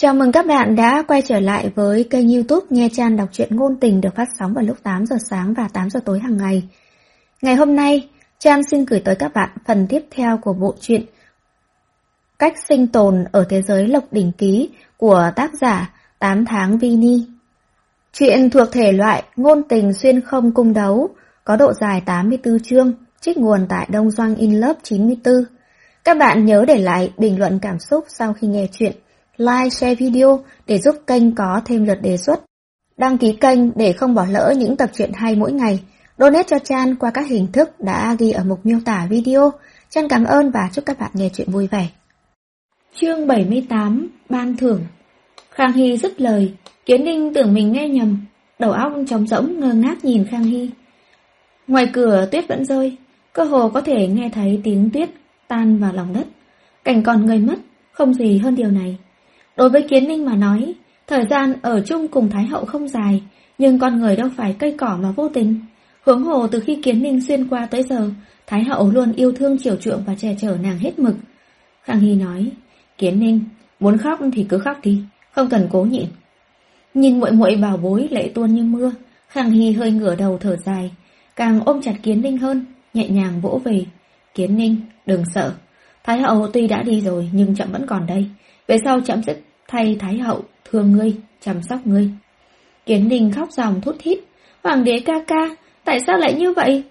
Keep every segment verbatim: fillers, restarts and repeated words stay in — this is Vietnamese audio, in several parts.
Chào mừng các bạn đã quay trở lại với kênh YouTube Nghe Chan đọc truyện ngôn tình được phát sóng vào lúc tám giờ sáng và tám giờ tối hàng ngày. Ngày hôm nay, Chan xin gửi tới các bạn phần tiếp theo của bộ truyện Cách sinh tồn ở thế giới Lộc Đỉnh Ký của tác giả tám tháng Vini. Truyện thuộc thể loại ngôn tình xuyên không cung đấu, có độ dài tám mươi tư chương, trích nguồn tại Đông Doanh In Love chín mươi tư. Các bạn nhớ để lại bình luận cảm xúc sau khi nghe truyện, like, share video để giúp kênh có thêm lượt đề xuất. Đăng ký kênh để không bỏ lỡ những tập truyện hay mỗi ngày. Donate cho Chan qua các hình thức đã ghi ở mục miêu tả video. Chan cảm ơn và chúc các bạn nghe truyện vui vẻ. Chương bảy mươi tám, ban thưởng. Khang Hy dứt lời, Kiến Ninh tưởng mình nghe nhầm, đầu óc trống rỗng ngơ ngác nhìn Khang Hy. Ngoài cửa tuyết vẫn rơi, cơ hồ có thể nghe thấy tiếng tuyết tan vào lòng đất. Cảnh còn người mất, không gì hơn điều này. Đối với Kiến Ninh mà nói, thời gian ở chung cùng Thái Hậu không dài, nhưng con người đâu phải cây cỏ mà vô tình. Huống hồ từ khi Kiến Ninh xuyên qua tới giờ, Thái Hậu luôn yêu thương chiều chuộng và che chở nàng hết mực. Khang Hy nói, Kiến Ninh, muốn khóc thì cứ khóc đi, không cần cố nhịn. Nhìn muội muội bảo bối lệ tuôn như mưa, Khang Hy hơi ngửa đầu thở dài, càng ôm chặt Kiến Ninh hơn, nhẹ nhàng vỗ về. Kiến Ninh, đừng sợ. Thái Hậu tuy đã đi rồi nhưng trẫm vẫn còn đây. Về sau trẫm sẽ thay Thái Hậu thương ngươi, chăm sóc ngươi. Kiến Ninh khóc ròng thút thít. Hoàng đế ca ca, tại sao lại như vậy?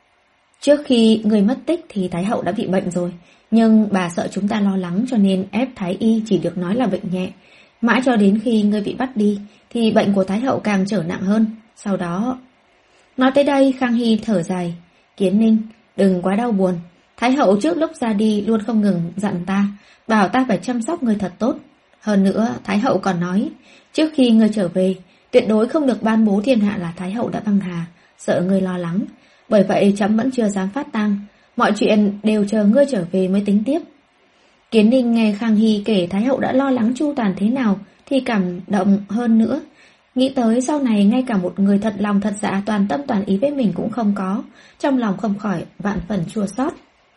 Trước khi ngươi mất tích thì Thái Hậu đã bị bệnh rồi, nhưng bà sợ chúng ta lo lắng cho nên ép Thái Y chỉ được nói là bệnh nhẹ. Mãi cho đến khi ngươi bị bắt đi thì bệnh của Thái Hậu càng trở nặng hơn. Sau đó... Nói tới đây Khang Hy thở dài. Kiến Ninh, đừng quá đau buồn. Thái Hậu trước lúc ra đi luôn không ngừng dặn ta, bảo ta phải chăm sóc ngươi thật tốt. Hơn nữa, Thái Hậu còn nói, trước khi ngươi trở về, tuyệt đối không được ban bố thiên hạ là Thái Hậu đã băng hà, sợ ngươi lo lắng. Bởi vậy trẫm vẫn chưa dám phát tang, mọi chuyện đều chờ ngươi trở về mới tính tiếp. Kiến Ninh nghe Khang Hy kể Thái Hậu đã lo lắng chu toàn thế nào thì cảm động hơn nữa. Nghĩ tới sau này ngay cả một người thật lòng thật dạ toàn tâm toàn ý với mình cũng không có, trong lòng không khỏi vạn phần chua xót.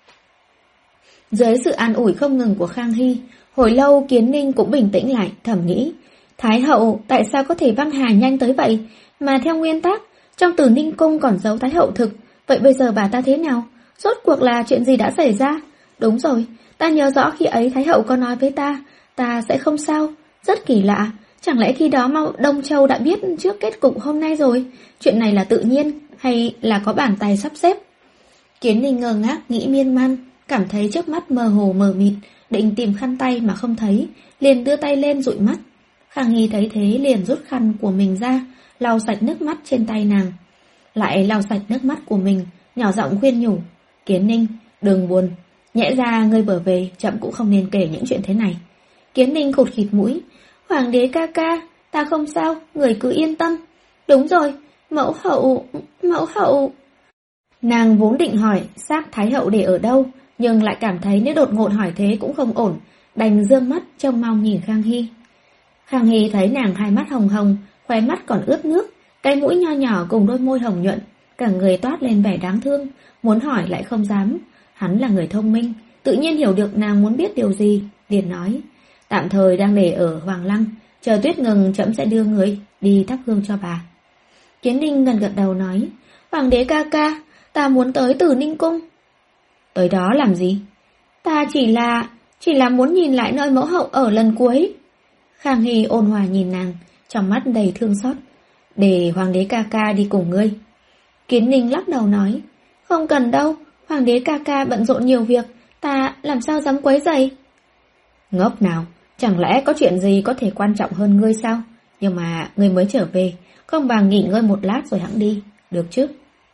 Dưới sự an ủi không ngừng của Khang Hy, hồi lâu Kiến Ninh cũng bình tĩnh lại, thầm nghĩ, Thái Hậu tại sao có thể băng hà nhanh tới vậy, mà theo nguyên tắc, trong Tử Ninh Cung còn giấu Thái Hậu thực, vậy bây giờ bà ta thế nào? Rốt cuộc là chuyện gì đã xảy ra? Đúng rồi, ta nhớ rõ khi ấy Thái Hậu có nói với ta, ta sẽ không sao, rất kỳ lạ, chẳng lẽ khi đó Mao Đông Châu đã biết trước kết cục hôm nay rồi? Chuyện này là tự nhiên hay là có bàn tay sắp xếp? Kiến Ninh ngơ ngác nghĩ miên man, cảm thấy trước mắt mơ hồ mờ mịt, định tìm khăn tay mà không thấy, liền đưa tay lên dụi mắt. Khang Hy thấy thế liền rút khăn của mình ra, lau sạch nước mắt trên tay nàng. Lại lau sạch nước mắt của mình, nhỏ giọng khuyên nhủ, Kiến Ninh, đừng buồn, nhẽ ra ngươi vừa về, trẫm cũng không nên kể những chuyện thế này. Kiến Ninh khụt khịt mũi, Hoàng đế ca ca, ta không sao, người cứ yên tâm. Đúng rồi, mẫu hậu, mẫu hậu. Nàng vốn định hỏi xác Thái Hậu để ở đâu, nhưng lại cảm thấy nếu đột ngột hỏi thế cũng không ổn, đành dương mắt trông mong nhìn Khang Hy. Khang Hy thấy nàng hai mắt hồng hồng, khóe mắt còn ướt nước, cái mũi nho nhỏ cùng đôi môi hồng nhuận, cả người toát lên vẻ đáng thương, muốn hỏi lại không dám. Hắn là người thông minh, tự nhiên hiểu được nàng muốn biết điều gì, liền nói, tạm thời đang để ở Hoàng Lăng, chờ tuyết ngừng trẫm sẽ đưa người đi thắp hương cho bà. Kiến Ninh gần gật đầu nói, Hoàng đế ca ca, ta muốn tới Tử Ninh Cung. Tới đó làm gì? Ta chỉ là, chỉ là muốn nhìn lại nơi mẫu hậu ở lần cuối. Khang Hy ôn hòa nhìn nàng, trong mắt đầy thương xót. Để Hoàng đế ca ca đi cùng ngươi. Kiến Ninh lắc đầu nói, không cần đâu, Hoàng đế ca ca bận rộn nhiều việc, ta làm sao dám quấy rầy. Ngốc nào, chẳng lẽ có chuyện gì có thể quan trọng hơn ngươi sao? Nhưng mà ngươi mới trở về, không bằng nghỉ ngơi một lát rồi hẵng đi, được chứ?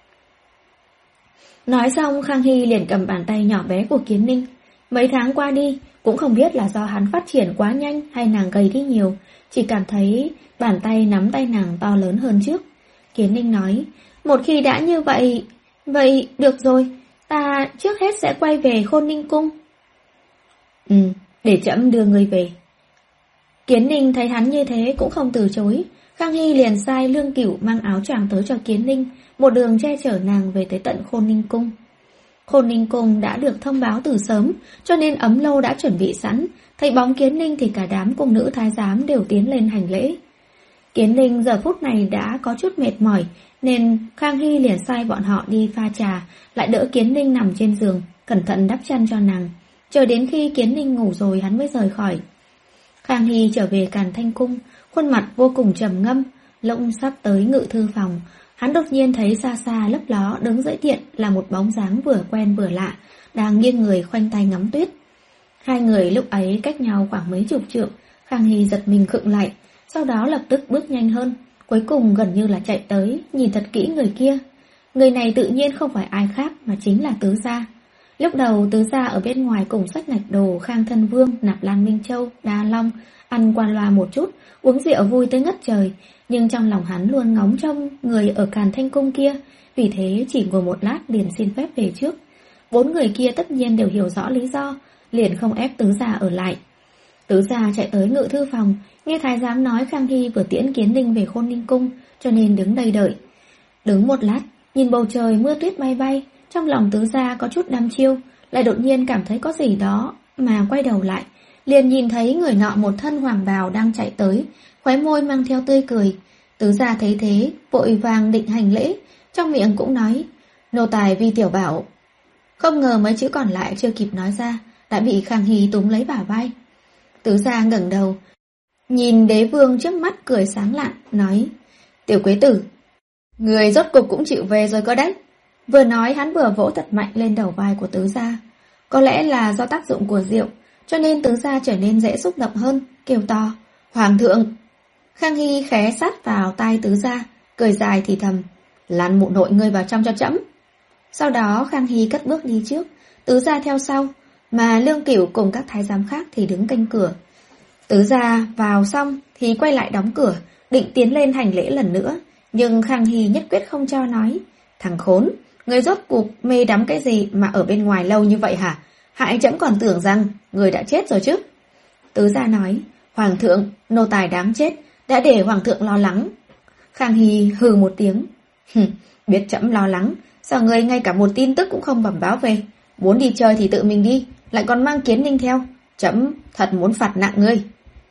Nói xong Khang Hy liền cầm bàn tay nhỏ bé của Kiến Ninh. Mấy tháng qua đi, cũng không biết là do hắn phát triển quá nhanh hay nàng gầy đi nhiều, chỉ cảm thấy bàn tay nắm tay nàng to lớn hơn trước. Kiến Ninh nói, một khi đã như vậy, vậy được rồi, ta trước hết sẽ quay về Khôn Ninh Cung. Ừ, để trẫm đưa ngươi về. Kiến Ninh thấy hắn như thế cũng không từ chối. Khang Hy liền sai Lương Cửu mang áo choàng tới cho Kiến Ninh, một đường che chở nàng về tới tận Khôn Ninh Cung. Khôn Ninh Cung đã được thông báo từ sớm, cho nên ấm lâu đã chuẩn bị sẵn. Thấy bóng Kiến Ninh thì cả đám cung nữ thái giám đều tiến lên hành lễ. Kiến Ninh giờ phút này đã có chút mệt mỏi, nên Khang Hy liền sai bọn họ đi pha trà, lại đỡ Kiến Ninh nằm trên giường, cẩn thận đắp chăn cho nàng. Chờ đến khi Kiến Ninh ngủ rồi hắn mới rời khỏi. Khang Hy trở về Càn Thanh Cung, khuôn mặt vô cùng trầm ngâm. Lúc sắp tới ngự thư phòng, hắn đột nhiên thấy xa xa lấp ló đứng giữa điện là một bóng dáng vừa quen vừa lạ, đang nghiêng người khoanh tay ngắm tuyết. Hai người lúc ấy cách nhau khoảng mấy chục trượng. Khang Hy giật mình khựng lại, sau đó lập tức bước nhanh hơn, cuối cùng gần như là chạy tới, nhìn thật kỹ người kia. Người này tự nhiên không phải ai khác mà chính là Tứ Gia. Lúc đầu Tứ Gia ở bên ngoài cùng sách ngạch đồ Khang Thân Vương, Nạp Lan Minh Châu, Đa Long, ăn qua loa một chút, uống rượu vui tới ngất trời, nhưng trong lòng hắn luôn ngóng trông người ở Càn Thanh Cung kia, vì thế chỉ ngồi một lát liền xin phép về trước. Bốn người kia tất nhiên đều hiểu rõ lý do, liền không ép Tứ Gia ở lại. Tứ Gia chạy tới ngự thư phòng, nghe thái giám nói Khang Hy vừa tiễn Kiến Ninh về Khôn Ninh Cung, cho nên đứng đây đợi. Đứng một lát, nhìn bầu trời mưa tuyết bay bay, trong lòng Tứ Gia có chút đăm chiêu, lại đột nhiên cảm thấy có gì đó, mà quay đầu lại, liền nhìn thấy người nọ một thân hoàng bào đang chạy tới, khóe môi mang theo tươi cười. Tứ Gia thấy thế, vội vàng định hành lễ, trong miệng cũng nói, nô tài Vi Tiểu Bảo. Không ngờ mấy chữ còn lại chưa kịp nói ra, đã bị Khang Hy túm lấy bả vai. Tứ Gia ngẩng đầu, nhìn đế vương trước mắt cười sáng lạn, nói, Tiểu Quế Tử, người rốt cục cũng chịu về rồi cơ đấy. Vừa nói hắn vừa vỗ thật mạnh lên đầu vai của Tứ Gia. Có lẽ là do tác dụng của rượu, cho nên Tứ Gia trở nên dễ xúc động hơn, kêu to, Hoàng thượng. Khang Hy khé sát vào tai Tứ Gia, cười dài thì thầm, lăn mụ nội ngươi vào trong cho trẫm. Sau đó Khang Hy cất bước đi trước, Tứ Gia theo sau, mà Lương Cửu cùng các thái giám khác thì đứng canh cửa. Tứ Gia vào xong thì quay lại đóng cửa, định tiến lên hành lễ lần nữa, nhưng Khang Hy nhất quyết không cho, nói, thằng khốn, người rốt cuộc mê đắm cái gì mà ở bên ngoài lâu như vậy hả? Hại trẫm còn tưởng rằng người đã chết rồi chứ. Tứ Gia nói, Hoàng thượng, nô tài đáng chết, đã để Hoàng thượng lo lắng. Khang Hy hừ một tiếng, biết trẫm lo lắng, sao người ngay cả một tin tức cũng không bẩm báo về? Muốn đi chơi thì tự mình đi, lại còn mang Kiến Ninh theo, trẫm thật muốn phạt nặng ngươi.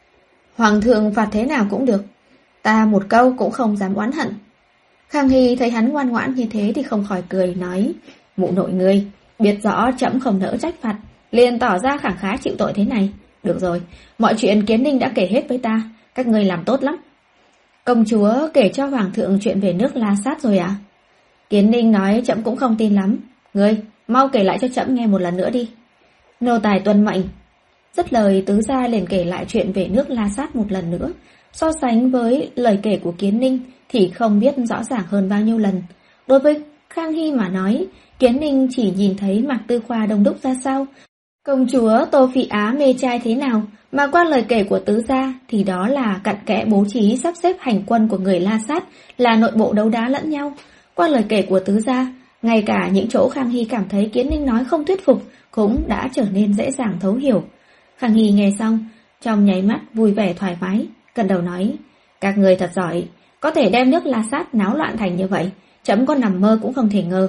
Hoàng thượng phạt thế nào cũng được, ta một câu cũng không dám oán hận. Khang Hy thấy hắn ngoan ngoãn như thế thì không khỏi cười, nói, mụ nội ngươi, biết rõ trẫm không nỡ trách phạt, liền tỏ ra khẳng khái chịu tội thế này. Được rồi, mọi chuyện Kiến Ninh đã kể hết với ta, các ngươi làm tốt lắm. Công chúa kể cho Hoàng thượng chuyện về nước La Sát rồi à? Kiến Ninh nói trẫm cũng không tin lắm. Ngươi, mau kể lại cho trẫm nghe một lần nữa đi. Nô tài tuân mệnh. Dứt lời, Tứ Gia liền kể lại chuyện về nước La Sát một lần nữa. So sánh với lời kể của Kiến Ninh thì không biết rõ ràng hơn bao nhiêu lần. Đối với Khang Hy mà nói, Kiến Ninh chỉ nhìn thấy Mạc Tư Khoa đông đúc ra sao, công chúa Tô Phỉ Á mê trai thế nào, mà qua lời kể của Tứ Gia thì đó là cặn kẽ bố trí sắp xếp hành quân của người La Sát, là nội bộ đấu đá lẫn nhau. Qua lời kể của Tứ Gia, ngay cả những chỗ Khang Hy cảm thấy Kiến Ninh nói không thuyết phục cũng đã trở nên dễ dàng thấu hiểu. Khang Hy nghe xong, trong nháy mắt vui vẻ thoải mái, gật đầu nói, các người thật giỏi, có thể đem nước La Sát náo loạn thành như vậy, trẫm có nằm mơ cũng không thể ngờ.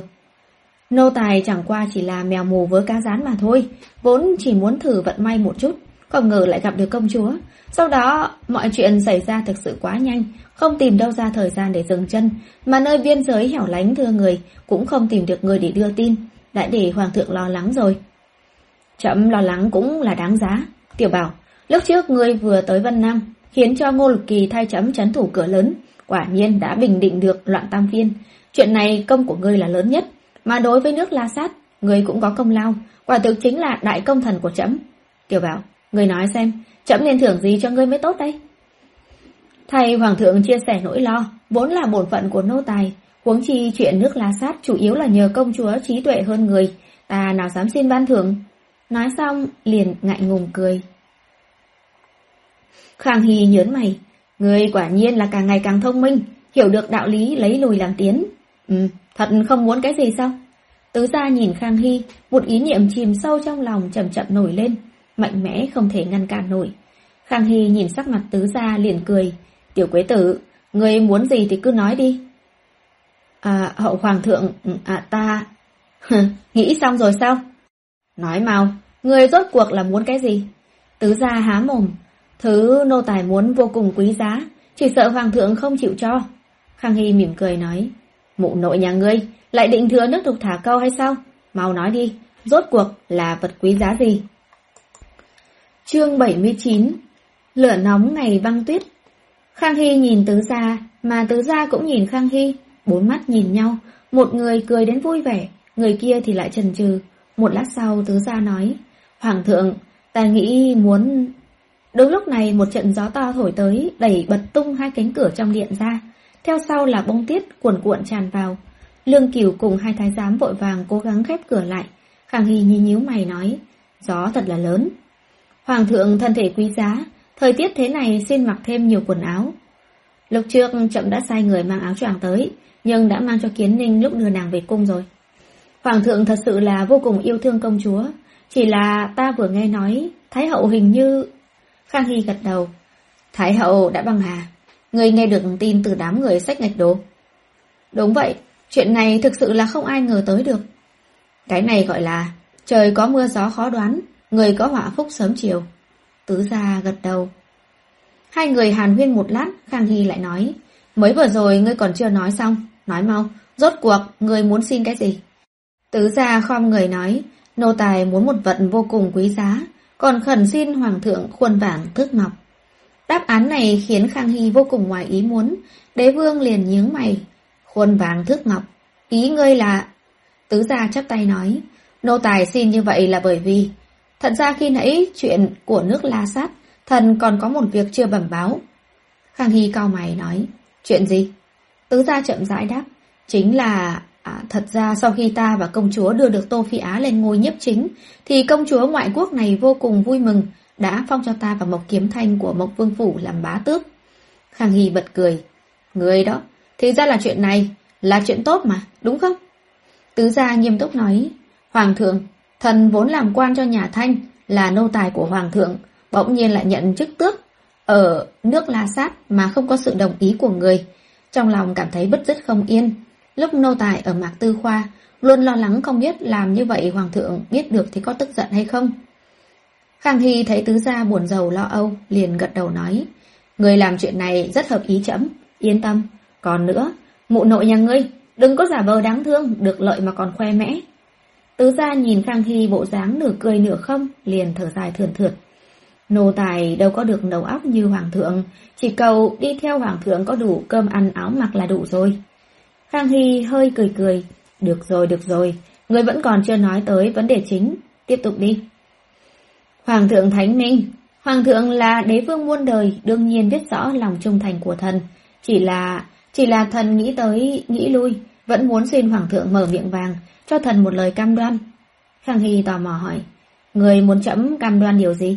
Nô tài chẳng qua chỉ là mèo mù với cá rán mà thôi, vốn chỉ muốn thử vận may một chút, không ngờ lại gặp được công chúa. Sau đó mọi chuyện xảy ra thực sự quá nhanh, không tìm đâu ra thời gian để dừng chân, mà nơi biên giới hẻo lánh thưa người cũng không tìm được người để đưa tin, đã để Hoàng thượng lo lắng rồi. Trẫm lo lắng cũng là đáng giá. Tiểu Bảo, lúc trước ngươi vừa tới Vân Nam, khiến cho Ngô Lục Kỳ thay trẫm trấn thủ cửa lớn, quả nhiên đã bình định được loạn tam phiên. Chuyện này công của ngươi là lớn nhất, mà đối với nước La Sát, ngươi cũng có công lao, quả thực chính là đại công thần của trẫm. Tiểu Bảo, ngươi nói xem, trẫm nên thưởng gì cho ngươi mới tốt đây? Thầy Hoàng thượng chia sẻ nỗi lo, vốn là bổn phận của nô tài, huống chi chuyện nước La Sát chủ yếu là nhờ công chúa trí tuệ hơn người, ta nào dám xin ban thưởng. Nói xong liền ngại ngùng cười. Khang Hy nhớn mày, ngươi quả nhiên là càng ngày càng thông minh, hiểu được đạo lý lấy lùi làm tiến. Ừ, thật không muốn cái gì sao? Tứ Gia nhìn Khang Hy, một ý niệm chìm sâu trong lòng chậm chậm nổi lên, mạnh mẽ không thể ngăn cản nổi. Khang Hy nhìn sắc mặt Tứ Gia liền cười, Tiểu Quế Tử, ngươi muốn gì thì cứ nói đi. À, hậu Hoàng thượng, à ta... Nghĩ xong rồi sao? Nói mau, người rốt cuộc là muốn cái gì? Tứ gia há mồm. Thứ nô tài muốn vô cùng quý giá, chỉ sợ hoàng thượng không chịu cho. Khang Hy mỉm cười nói, mụ nội nhà ngươi lại định thừa nước đục thả câu hay sao? Mau nói đi, rốt cuộc là vật quý giá gì? Chương bảy mươi chín. Lửa nóng ngày băng tuyết. Khang Hy nhìn Tứ gia, mà Tứ gia cũng nhìn Khang Hy, bốn mắt nhìn nhau, một người cười đến vui vẻ, người kia thì lại chần chừ. Một lát sau Tứ gia nói, hoàng thượng, ta nghĩ muốn... Đúng lúc này một trận gió to thổi tới, đẩy bật tung hai cánh cửa trong điện ra, theo sau là bông tuyết cuồn cuộn tràn vào. Lương Cửu cùng hai thái giám vội vàng cố gắng khép cửa lại. Khang Hy nhíu nhíu mày nói, gió thật là lớn. Hoàng thượng thân thể quý giá, thời tiết thế này xin mặc thêm nhiều quần áo. Lúc trước trẫm đã sai người mang áo choàng tới, nhưng đã mang cho Kiến Ninh lúc đưa nàng về cung rồi. Hoàng thượng thật sự là vô cùng yêu thương công chúa, chỉ là ta vừa nghe nói Thái hậu hình như... Khang Hy gật đầu. Thái hậu đã băng hà. Người nghe được tin từ đám người xách ngạch đồ. Đúng vậy, chuyện này thực sự là không ai ngờ tới được. Cái này gọi là trời có mưa gió khó đoán, người có họa phúc sớm chiều. Tứ gia gật đầu. Hai người hàn huyên một lát, Khang Hy lại nói, mới vừa rồi ngươi còn chưa nói xong, nói mau, rốt cuộc ngươi muốn xin cái gì? Tứ gia khom người nói, nô tài muốn một vật vô cùng quý giá, còn khẩn xin hoàng thượng khuôn vàng thước ngọc. Đáp án này khiến Khang Hy vô cùng ngoài ý muốn, đế vương liền nhướng mày. Khuôn vàng thước ngọc, ý ngươi là... Tứ gia chắp tay nói, nô tài xin như vậy là bởi vì, thật ra khi nãy chuyện của nước La Sát, thần còn có một việc chưa bẩm báo. Khang Hy cau mày nói, chuyện gì? Tứ gia chậm rãi đáp, chính là... À, thật ra sau khi ta và công chúa đưa được Tô Phi Á lên ngôi nhiếp chính, thì công chúa ngoại quốc này vô cùng vui mừng, đã phong cho ta và Mộc Kiếm Thanh của Mộc Vương Phủ làm bá tước. Khang Hy bật cười, người đó, thì ra là chuyện này, là chuyện tốt mà, đúng không? Tứ gia nghiêm túc nói, hoàng thượng, thần vốn làm quan cho nhà Thanh, là nô tài của hoàng thượng, bỗng nhiên lại nhận chức tước ở nước La Sát mà không có sự đồng ý của người, trong lòng cảm thấy bứt rứt không yên. Lúc nô tài ở Mạc Tư Khoa, luôn lo lắng không biết làm như vậy hoàng thượng biết được thì có tức giận hay không. Khang Hy thấy tứ gia buồn rầu lo âu, liền gật đầu nói, người làm chuyện này rất hợp ý trẫm, yên tâm. Còn nữa, mụ nội nhà ngươi, đừng có giả vờ đáng thương, được lợi mà còn khoe mẽ. Tứ gia nhìn Khang Hy bộ dáng nửa cười nửa không, liền thở dài thườn thượt. Nô tài đâu có được đầu óc như hoàng thượng, chỉ cầu đi theo hoàng thượng có đủ cơm ăn áo mặc là đủ rồi. Khang Hy hơi cười cười, được rồi được rồi, người vẫn còn chưa nói tới vấn đề chính, tiếp tục đi. Hoàng thượng thánh minh, hoàng thượng là đế vương muôn đời, đương nhiên biết rõ lòng trung thành của thần, chỉ là chỉ là thần nghĩ tới nghĩ lui, vẫn muốn xin hoàng thượng mở miệng vàng, cho thần một lời cam đoan. Khang Hy tò mò hỏi, người muốn trẫm cam đoan điều gì?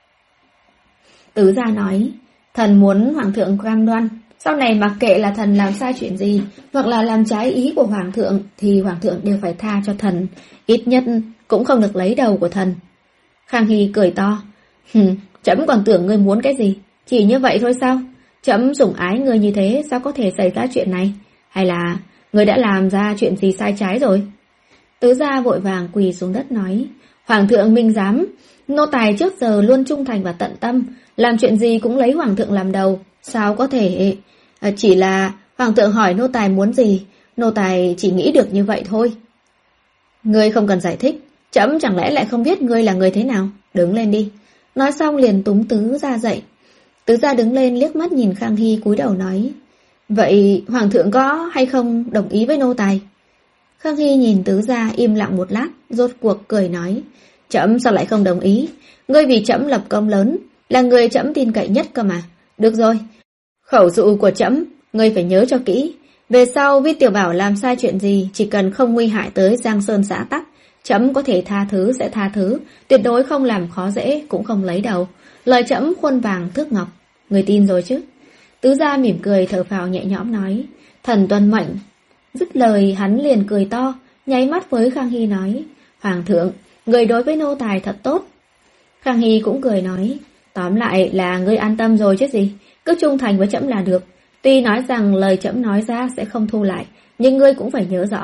Tứ gia nói, thần muốn hoàng thượng cam đoan, sau này mặc kệ là thần làm sai chuyện gì, hoặc là làm trái ý của hoàng thượng, thì hoàng thượng đều phải tha cho thần, ít nhất cũng không được lấy đầu của thần. Khang Hy cười to, hừm, trẫm còn tưởng ngươi muốn cái gì, chỉ như vậy thôi sao? Trẫm sủng ái ngươi như thế, sao có thể xảy ra chuyện này? Hay là ngươi đã làm ra chuyện gì sai trái rồi? Tứ gia vội vàng quỳ xuống đất nói, hoàng thượng minh giám, nô tài trước giờ luôn trung thành và tận tâm, làm chuyện gì cũng lấy hoàng thượng làm đầu, sao có thể... À, chỉ là hoàng thượng hỏi nô tài muốn gì, nô tài chỉ nghĩ được như vậy thôi. Ngươi không cần giải thích, trẫm chẳng lẽ lại không biết ngươi là người thế nào, đứng lên đi. Nói xong liền túm tứ gia dậy. Tứ gia đứng lên liếc mắt nhìn Khang Hy cúi đầu nói, vậy hoàng thượng có hay không đồng ý với nô tài? Khang Hy nhìn tứ gia im lặng một lát, rốt cuộc cười nói, trẫm sao lại không đồng ý, ngươi vì trẫm lập công lớn, là người trẫm tin cậy nhất cơ mà. Được rồi, khẩu dụ của trẫm, ngươi phải nhớ cho kỹ. Về sau Vi Tiểu Bảo làm sai chuyện gì, chỉ cần không nguy hại tới Giang Sơn xã tắc, trẫm có thể tha thứ sẽ tha thứ, tuyệt đối không làm khó dễ, cũng không lấy đầu. Lời trẫm khuôn vàng thước ngọc, người tin rồi chứ? Tứ gia mỉm cười thở phào nhẹ nhõm nói, thần tuân mệnh. Dứt lời hắn liền cười to, nháy mắt với Khang Hy nói, hoàng thượng, người đối với nô tài thật tốt. Khang Hy cũng cười nói, tóm lại là ngươi an tâm rồi chứ gì, cứ trung thành với trẫm là được. Tuy nói rằng lời trẫm nói ra sẽ không thu lại, nhưng ngươi cũng phải nhớ rõ,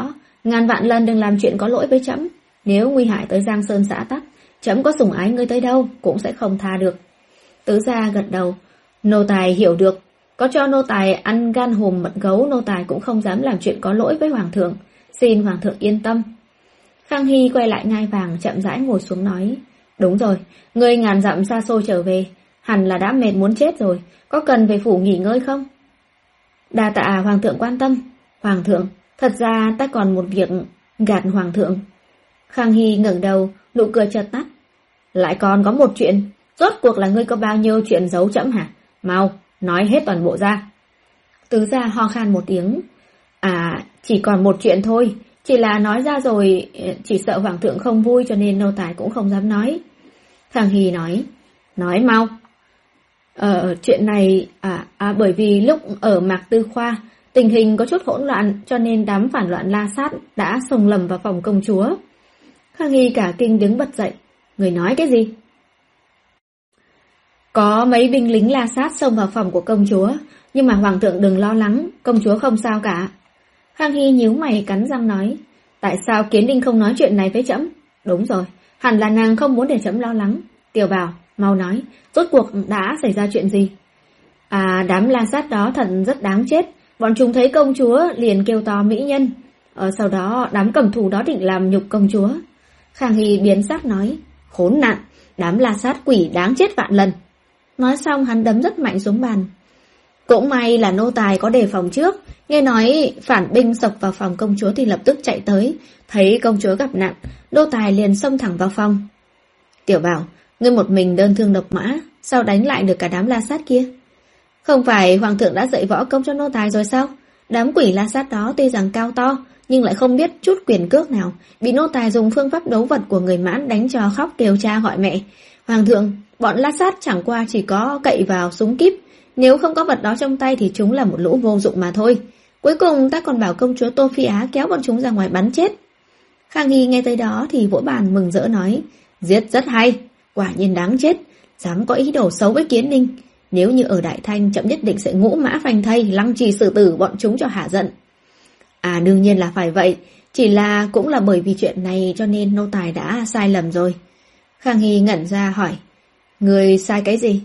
ngàn vạn lần đừng làm chuyện có lỗi với trẫm. Nếu nguy hại tới Giang Sơn xã tắc, trẫm có sủng ái ngươi tới đâu cũng sẽ không tha được. Tứ gia gật đầu. Nô tài hiểu được. Có cho nô tài ăn gan hùm mật gấu, nô tài cũng không dám làm chuyện có lỗi với hoàng thượng. Xin hoàng thượng yên tâm. Khang Hy quay lại ngai vàng, chậm rãi ngồi xuống nói. Đúng rồi, ngươi ngàn dặm xa xôi trở về, hẳn là đã mệt muốn chết rồi. Có cần về phủ nghỉ ngơi không? Đa tạ hoàng thượng quan tâm. Hoàng thượng, thật ra ta còn một việc gạt hoàng thượng. Khang Hy ngẩng đầu, nụ cười chợt tắt. Lại còn có một chuyện. Rốt cuộc là ngươi có bao nhiêu chuyện giấu trẫm hả? Mau, nói hết toàn bộ ra. Tứ gia ho khan một tiếng. À, chỉ còn một chuyện thôi. Chỉ là nói ra rồi, chỉ sợ hoàng thượng không vui cho nên nô tài cũng không dám nói. Khang Hy nói. Nói mau. Ờ, chuyện này, à, à, bởi vì lúc ở Mạc Tư Khoa, tình hình có chút hỗn loạn cho nên đám phản loạn La Sát đã xông lầm vào phòng công chúa. Khang Hy cả kinh đứng bật dậy. Người nói cái gì? Có mấy binh lính La Sát xông vào phòng của công chúa, nhưng mà hoàng thượng đừng lo lắng, công chúa không sao cả. Khang Hy nhíu mày cắn răng nói. Tại sao Kiến Ninh không nói chuyện này với trẫm? Đúng rồi, hẳn là nàng không muốn để trẫm lo lắng. Tiểu Bảo, mau nói, rốt cuộc đã xảy ra chuyện gì? À, đám La Sát đó thật rất đáng chết. Bọn chúng thấy công chúa liền kêu to mỹ nhân. Ờ, sau đó đám cầm thù đó định làm nhục công chúa. Khang Hy biến sắc nói. Khốn nạn, đám La Sát quỷ đáng chết vạn lần. Nói xong hắn đấm rất mạnh xuống bàn. Cũng may là nô tài có đề phòng trước. Nghe nói phản binh sộc vào phòng công chúa thì lập tức chạy tới. Thấy công chúa gặp nạn, nô tài liền xông thẳng vào phòng. Tiểu Bảo, ngươi một mình đơn thương độc mã, sao đánh lại được cả đám La Sát kia? Không phải hoàng thượng đã dạy võ công cho nô tài rồi sao? Đám quỷ La Sát đó tuy rằng cao to, nhưng lại không biết chút quyền cước nào, bị nô tài dùng phương pháp đấu vật của người Mãn đánh cho khóc kêu cha gọi mẹ. Hoàng thượng, bọn La Sát chẳng qua chỉ có cậy vào súng kíp, nếu không có vật đó trong tay thì chúng là một lũ vô dụng mà thôi. Cuối cùng ta còn bảo công chúa Tô Phi Á kéo bọn chúng ra ngoài bắn chết. Khang Hy nghe tới đó thì vỗ bàn mừng rỡ nói. Giết rất hay, quả nhiên đáng chết, dám có ý đồ xấu với Kiến Ninh. Nếu như ở Đại Thanh, trẫm nhất định sẽ ngũ mã phanh thây, lăng trì xử tử bọn chúng cho hả giận. À, đương nhiên là phải vậy, chỉ là cũng là bởi vì chuyện này cho nên nô tài đã sai lầm rồi. Khang Hy ngẩn ra hỏi. Người sai cái gì?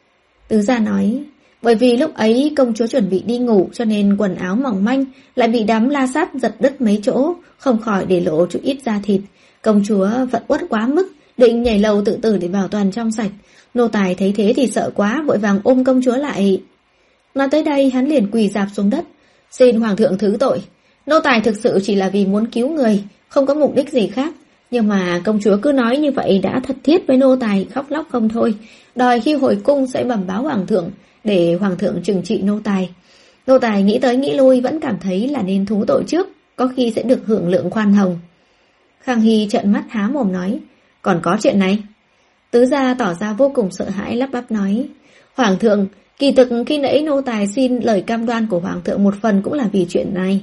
Tứ gia nói. Bởi vì lúc ấy công chúa chuẩn bị đi ngủ cho nên quần áo mỏng manh, lại bị đám La Sát giật đứt mấy chỗ, không khỏi để lộ chút ít da thịt. Công chúa vẫn uất quá mức, định nhảy lầu tự tử để bảo toàn trong sạch. Nô tài thấy thế thì sợ quá, vội vàng ôm công chúa lại. Nói tới đây hắn liền quỳ rạp xuống đất. Xin hoàng thượng thứ tội, nô tài thực sự chỉ là vì muốn cứu người, không có mục đích gì khác. Nhưng mà công chúa cứ nói như vậy đã thật thiết với nô tài, khóc lóc không thôi, đòi khi hồi cung sẽ bẩm báo hoàng thượng để hoàng thượng trừng trị nô tài. Nô tài nghĩ tới nghĩ lui vẫn cảm thấy là nên thú tội trước, có khi sẽ được hưởng lượng khoan hồng. Khang Hy trợn mắt há mồm nói. Còn có chuyện này? Tứ gia tỏ ra vô cùng sợ hãi, lắp bắp nói. Hoàng thượng, kỳ thực khi nãy nô tài xin lời cam đoan của hoàng thượng một phần cũng là vì chuyện này.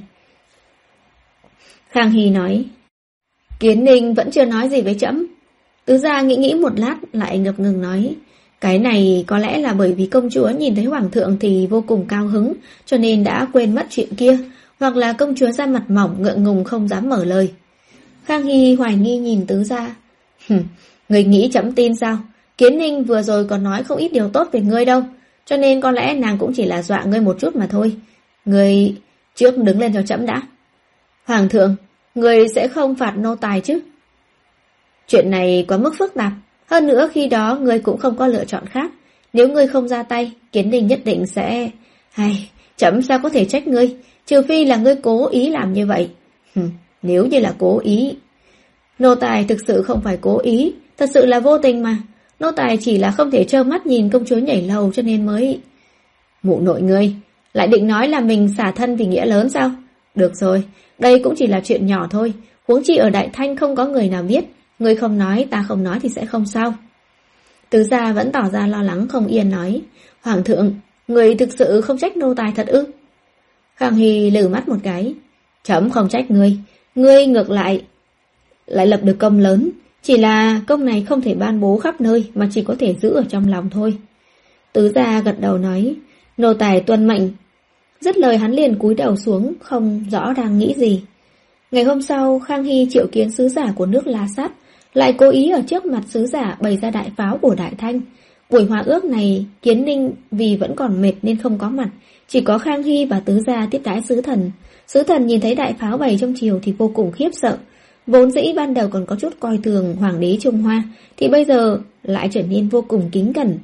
Khang Hy nói. Kiến Ninh vẫn chưa nói gì với trẫm. Tứ gia nghĩ nghĩ một lát lại ngập ngừng nói. Cái này có lẽ là bởi vì công chúa nhìn thấy hoàng thượng thì vô cùng cao hứng, cho nên đã quên mất chuyện kia, hoặc là công chúa da mặt mỏng ngượng ngùng không dám mở lời. Khang Hy hoài nghi nhìn tứ gia. Người nghĩ trẫm tin sao? Kiến Ninh vừa rồi còn nói không ít điều tốt về ngươi đâu, cho nên có lẽ nàng cũng chỉ là dọa ngươi một chút mà thôi. Ngươi trước đứng lên cho trẫm đã. Hoàng thượng, ngươi sẽ không phạt nô tài chứ? Chuyện này quá mức phức tạp, hơn nữa khi đó ngươi cũng không có lựa chọn khác. Nếu ngươi không ra tay, Kiến Ninh nhất định sẽ... Hay, trẫm sao có thể trách ngươi, trừ phi là ngươi cố ý làm như vậy. Hừm, nếu như là cố ý... Nô tài thực sự không phải cố ý, thật sự là vô tình mà. Nô tài chỉ là không thể trơ mắt nhìn công chúa nhảy lầu cho nên mới... Mụ nội ngươi, lại định nói là mình xả thân vì nghĩa lớn sao? Được rồi, đây cũng chỉ là chuyện nhỏ thôi, huống chi ở Đại Thanh không có người nào biết. Ngươi không nói, ta không nói thì sẽ không sao. Tứ gia vẫn tỏ ra lo lắng không yên nói. Hoàng thượng, người thực sự không trách nô tài thật ư? Khang Hy lừ mắt một cái. Trẫm không trách ngươi, ngươi ngược lại lại lập được công lớn, chỉ là công này không thể ban bố khắp nơi mà chỉ có thể giữ ở trong lòng thôi. Tứ gia gật đầu nói. Nô tài tuân mệnh. Dứt lời hắn liền cúi đầu xuống, không rõ đang nghĩ gì. Ngày hôm sau, Khang Hy triệu kiến sứ giả của nước La Sát, lại cố ý ở trước mặt sứ giả bày ra đại pháo của Đại Thanh. Buổi hòa ước này, Kiến Ninh vì vẫn còn mệt nên không có mặt, chỉ có Khang Hy và tứ gia tiếp đãi sứ thần. Sứ thần nhìn thấy đại pháo bày trong triều thì vô cùng khiếp sợ. Vốn dĩ ban đầu còn có chút coi thường hoàng đế Trung Hoa, thì bây giờ lại trở nên vô cùng kính cẩn.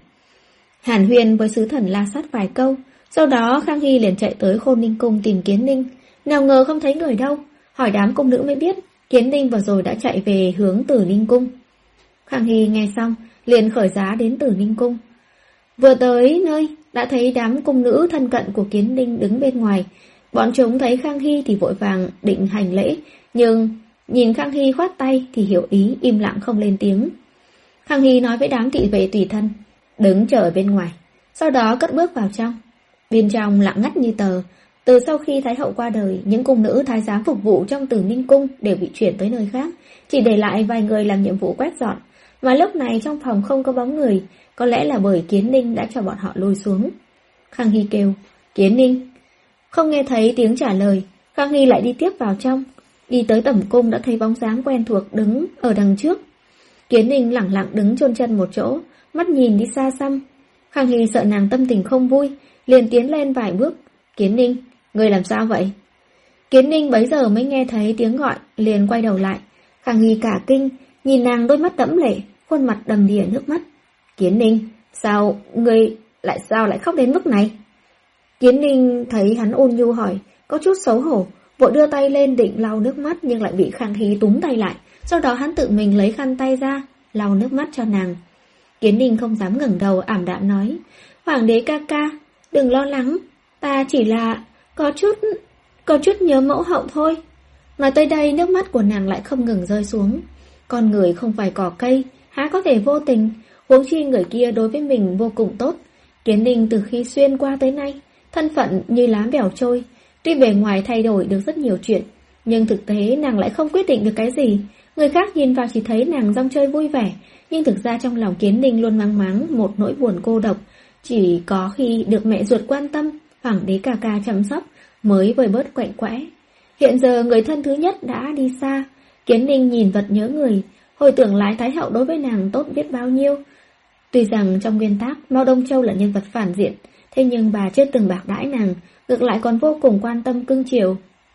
Hàn huyên với sứ thần La Sát vài câu, sau đó Khang Hy liền chạy tới Khôn Ninh Cung tìm Kiến Ninh. Nào ngờ không thấy người đâu, hỏi đám cung nữ mới biết Kiến Ninh vừa rồi đã chạy về hướng Tử Ninh Cung. Khang Hy nghe xong liền khởi giá đến Tử Ninh Cung. Vừa tới nơi đã thấy đám cung nữ thân cận của Kiến Ninh đứng bên ngoài. Bọn chúng thấy Khang Hy thì vội vàng định hành lễ, nhưng nhìn Khang Hy khoát tay thì hiểu ý, im lặng không lên tiếng. Khang Hy nói với đám thị vệ tùy thân, đứng chờ ở bên ngoài, sau đó cất bước vào trong. Bên trong lặng ngắt như tờ. Từ sau khi Thái hậu qua đời, những cung nữ thái giám phục vụ trong Tử Ninh Cung đều bị chuyển tới nơi khác, chỉ để lại vài người làm nhiệm vụ quét dọn. Mà lúc này trong phòng không có bóng người, có lẽ là bởi Kiến Ninh đã cho bọn họ lôi xuống. Khang Hy kêu, Kiến Ninh. Không nghe thấy tiếng trả lời, Khang Hy lại đi tiếp vào trong. Đi tới tẩm cung đã thấy bóng dáng quen thuộc đứng ở đằng trước. Kiến Ninh lẳng lặng đứng chôn chân một chỗ, mắt nhìn đi xa xăm. Khang Hy sợ nàng tâm tình không vui, liền tiến lên vài bước. Kiến Ninh, ngươi làm sao vậy? Kiến Ninh bấy giờ mới nghe thấy tiếng gọi, liền quay đầu lại. Khang Hy cả kinh, nhìn nàng đôi mắt đẫm lệ, khuôn mặt đầm đìa nước mắt. Kiến Ninh, sao, ngươi lại sao lại khóc đến mức này? Kiến Ninh thấy hắn ôn nhu hỏi, có chút xấu hổ, vội đưa tay lên định lau nước mắt nhưng lại bị Khang Hy túm tay lại. Sau đó hắn tự mình lấy khăn tay ra, lau nước mắt cho nàng. Kiến Ninh không dám ngẩng đầu, ảm đạm nói, Hoàng đế ca ca, đừng lo lắng, ta chỉ là có chút, có chút nhớ mẫu hậu thôi. Nói tới đây nước mắt của nàng lại không ngừng rơi xuống. Con người không phải cỏ cây, há có thể vô tình, huống chi người kia đối với mình vô cùng tốt. Kiến Ninh từ khi xuyên qua tới nay, thân phận như lá bèo trôi. Tuy bề ngoài thay đổi được rất nhiều chuyện, nhưng thực tế nàng lại không quyết định được cái gì. Người khác nhìn vào chỉ thấy nàng rong chơi vui vẻ, nhưng thực ra trong lòng Kiến Ninh luôn mang máng một nỗi buồn cô độc. Chỉ có khi được mẹ ruột quan tâm, hoàng đế ca ca chăm sóc, mới vơi bớt quạnh quẽ. Hiện giờ người thân thứ nhất đã đi xa, Kiến Ninh nhìn vật nhớ người, hồi tưởng lại Thái hậu đối với nàng tốt biết bao nhiêu. Tuy rằng trong nguyên tắc Mao Đông Châu là nhân vật phản diện, thế nhưng bà chưa từng bạc đãi nàng, ngược lại còn vô cùng quan tâm cưng chiều.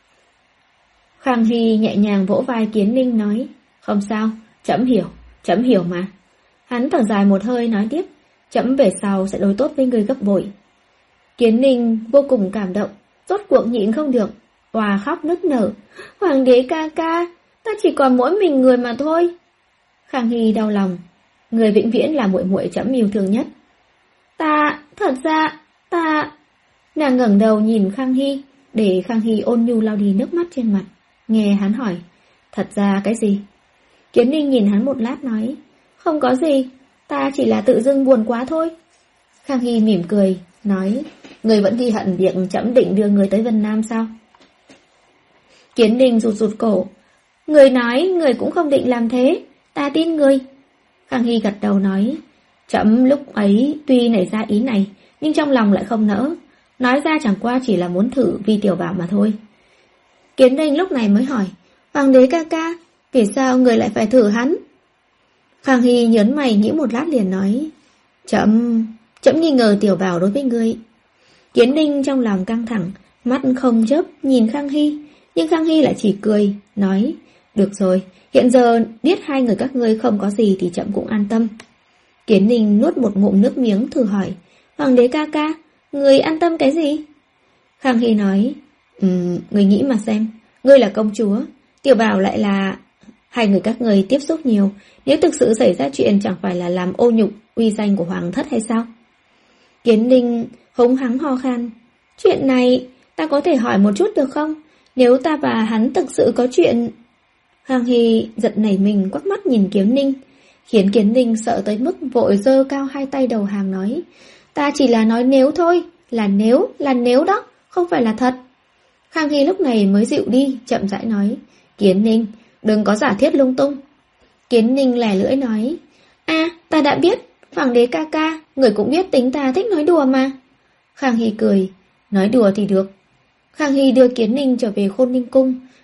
Khang Hy nhẹ nhàng vỗ vai Kiến Ninh nói, không sao, trẫm hiểu, trẫm hiểu mà. Hắn thở dài một hơi nói tiếp, trẫm về sau sẽ đối tốt với người gấp bội. Kiến Ninh vô cùng cảm động, rốt cuộc nhịn không được, òa khóc nức nở, hoàng đế ca ca, ta chỉ còn mỗi mình người mà thôi. Khang Hy đau lòng, người vĩnh viễn là muội muội trẫm yêu thương nhất. Ta, thật ra, ta... Nàng ngẩng đầu nhìn Khang Hy, để Khang Hy ôn nhu lau đi nước mắt trên mặt. Nghe hắn hỏi, thật ra cái gì? Kiến Ninh nhìn hắn một lát nói, không có gì, ta chỉ là tự dưng buồn quá thôi. Khang Hy mỉm cười, nói, người vẫn ghi hận việc trẫm định đưa người tới Vân Nam sao? Kiến Ninh rụt rụt cổ, người nói người cũng không định làm thế, ta tin người. Khang Hy gật đầu nói, trẫm lúc ấy tuy nảy ra ý này, nhưng trong lòng lại không nỡ, nói ra chẳng qua chỉ là muốn thử Vi tiểu bảo mà thôi. Kiến Ninh lúc này mới hỏi, hoàng đế ca ca, vì sao người lại phải thử hắn? Khang Hy nhớn mày nghĩ một lát liền nói, trẫm, trẫm nghi ngờ tiểu bảo đối với ngươi. Kiến Ninh trong lòng căng thẳng, mắt không chớp nhìn Khang Hy, nhưng Khang Hy lại chỉ cười, nói, được rồi, hiện giờ biết hai người các ngươi không có gì thì trẫm cũng an tâm. Kiến Ninh nuốt một ngụm nước miếng thử hỏi, hoàng đế ca ca, người an tâm cái gì? Khang Hy nói, um, người nghĩ mà xem, ngươi là công chúa, tiểu bảo lại là... Hai người các người tiếp xúc nhiều, nếu thực sự xảy ra chuyện chẳng phải là làm ô nhục uy danh của hoàng thất hay sao? Kiến Ninh hống hắng ho khan, chuyện này ta có thể hỏi một chút được không? Nếu ta và hắn thực sự có chuyện... Khang Hy giật nảy mình quắc mắt nhìn Kiến Ninh, khiến Kiến Ninh sợ tới mức vội giơ cao hai tay đầu hàng nói, ta chỉ là nói nếu thôi, là nếu, là nếu đó, không phải là thật. Khang Hy lúc này mới dịu đi, chậm rãi nói, Kiến Ninh, đừng có giả thiết lung tung. Kiến Ninh lẻ lưỡi nói, a, ta đã biết, hoàng đế ca ca, người cũng biết tính ta thích nói đùa mà. Khang Hy cười, nói đùa thì được. Khang Hy đưa Kiến Ninh trở về Khôn Ninh Cung,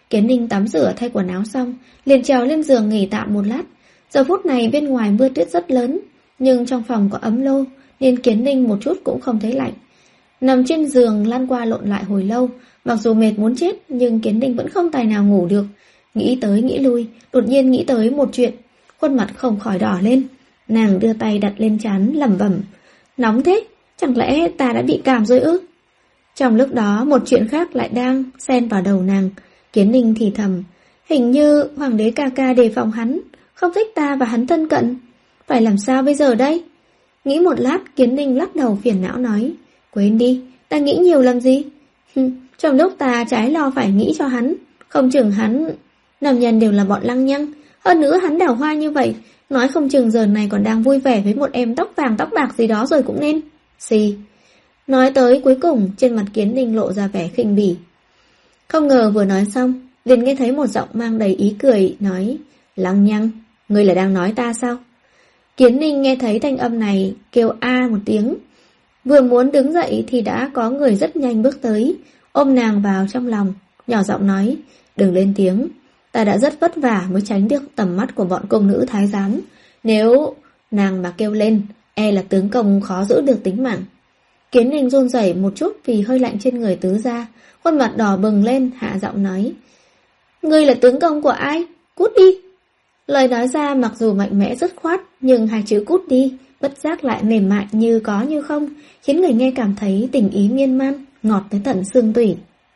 Kiến Ninh tắm rửa thay quần áo xong, liền trèo lên giường nghỉ tạm một lát. Giờ phút này bên ngoài mưa tuyết rất lớn, nhưng trong phòng có ấm lô, nên Kiến Ninh một chút cũng không thấy lạnh. Nằm trên giường lăn qua lộn lại hồi lâu, mặc dù mệt muốn chết, nhưng Kiến Ninh vẫn không tài nào ngủ được. Nghĩ tới nghĩ lui, đột nhiên nghĩ tới một chuyện, khuôn mặt không khỏi đỏ lên. Nàng đưa tay đặt lên trán lẩm bẩm, nóng thế, chẳng lẽ ta đã bị cảm rồi ư? Trong lúc đó một chuyện khác lại đang xen vào đầu nàng. Kiến Ninh thì thầm, hình như hoàng đế ca ca đề phòng hắn, không thích ta và hắn thân cận. Phải làm sao bây giờ đây? Nghĩ một lát, Kiến Ninh lắc đầu phiền não nói, quên đi, ta nghĩ nhiều làm gì? Trong lúc ta trái lo phải nghĩ cho hắn, không chừng hắn... Nam nhân đều là bọn lăng nhăng, hơn nữa hắn đào hoa như vậy, nói không chừng giờ này còn đang vui vẻ với một em tóc vàng tóc bạc gì đó rồi cũng nên. Xì. Nói tới cuối cùng, trên mặt Kiến Ninh lộ ra vẻ khinh bỉ. Không ngờ vừa nói xong, liền nghe thấy một giọng mang đầy ý cười, nói, lăng nhăng, ngươi là đang nói ta sao? Kiến Ninh nghe thấy thanh âm này, kêu a một tiếng. Vừa muốn đứng dậy thì đã có người rất nhanh bước tới, ôm nàng vào trong lòng, nhỏ giọng nói, đừng lên tiếng. Ta đã rất vất vả mới tránh được tầm mắt của bọn công nữ thái giám. Nếu nàng mà kêu lên, e là tướng công khó giữ được tính mạng. Kiến Ninh run rẩy một chút vì hơi lạnh trên người tứ gia, khuôn mặt đỏ bừng lên, hạ giọng nói, ngươi là tướng công của ai? Cút đi! Lời nói ra mặc dù mạnh mẽ dứt khoát, nhưng hai chữ cút đi, bất giác lại mềm mại như có như không, khiến người nghe cảm thấy tình ý miên man, ngọt tới tận xương tủy.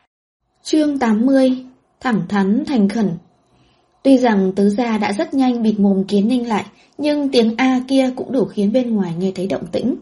Chương tám mươi. Thẳng thắn thành khẩn. Tuy rằng tứ gia đã rất nhanh bịt mồm Kiến Ninh lại, nhưng tiếng a kia cũng đủ khiến bên ngoài nghe thấy động tĩnh.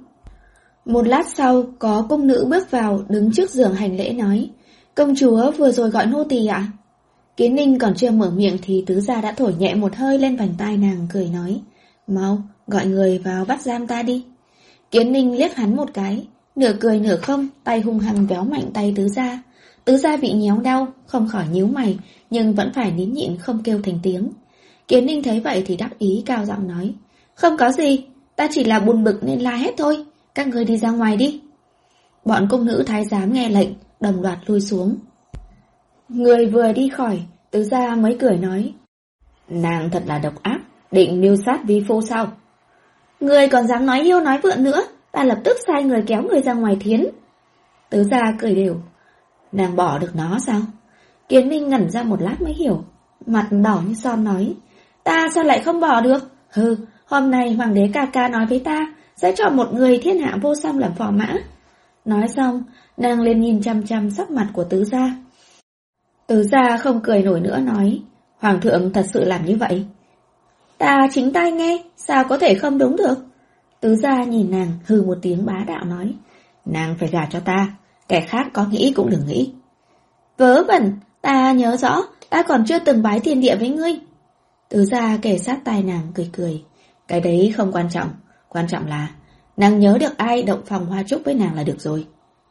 Một lát sau, có cung nữ bước vào, đứng trước giường hành lễ nói, công chúa vừa rồi gọi nô tỳ ạ? Kiến Ninh còn chưa mở miệng thì tứ gia đã thổi nhẹ một hơi lên vành tai nàng, cười nói, mau, gọi người vào bắt giam ta đi. Kiến Ninh liếc hắn một cái, nửa cười nửa không, tay hung hăng véo mạnh tay tứ gia. Tứ gia bị nhéo đau, không khỏi nhíu mày, nhưng vẫn phải nín nhịn không kêu thành tiếng. Kiến Ninh thấy vậy thì đắc ý cao giọng nói, không có gì, ta chỉ là buồn bực nên la hét thôi, các người đi ra ngoài đi. Bọn cung nữ thái giám nghe lệnh, đồng loạt lui xuống. Người vừa đi khỏi, tứ gia mới cười nói, nàng thật là độc ác, định mưu sát vi phu sao? Người còn dám nói yêu nói vượn nữa, ta lập tức sai người kéo người ra ngoài thiến. Tứ gia cười đều, nàng bỏ được nó sao? Kiến Ninh ngẩn ra một lát mới hiểu, mặt đỏ như son nói, ta sao lại không bỏ được? Hừ, hôm nay hoàng đế ca ca nói với ta, sẽ cho một người thiên hạ vô song làm phò mã. Nói xong, nàng lên nhìn chăm chăm sắc mặt của tứ gia. Tứ gia không cười nổi nữa nói, hoàng thượng thật sự làm như vậy? Ta chính tai nghe, sao có thể không đúng được? Tứ gia nhìn nàng hừ một tiếng bá đạo nói, nàng phải gả cho ta, kẻ khác có nghĩ cũng đừng nghĩ. Vớ vẩn, ta nhớ rõ, ta còn chưa từng bái thiên địa với ngươi. Tứ gia kề sát tai nàng cười cười, cái đấy không quan trọng, quan trọng là nàng nhớ được ai động phòng hoa trúc với nàng là được rồi.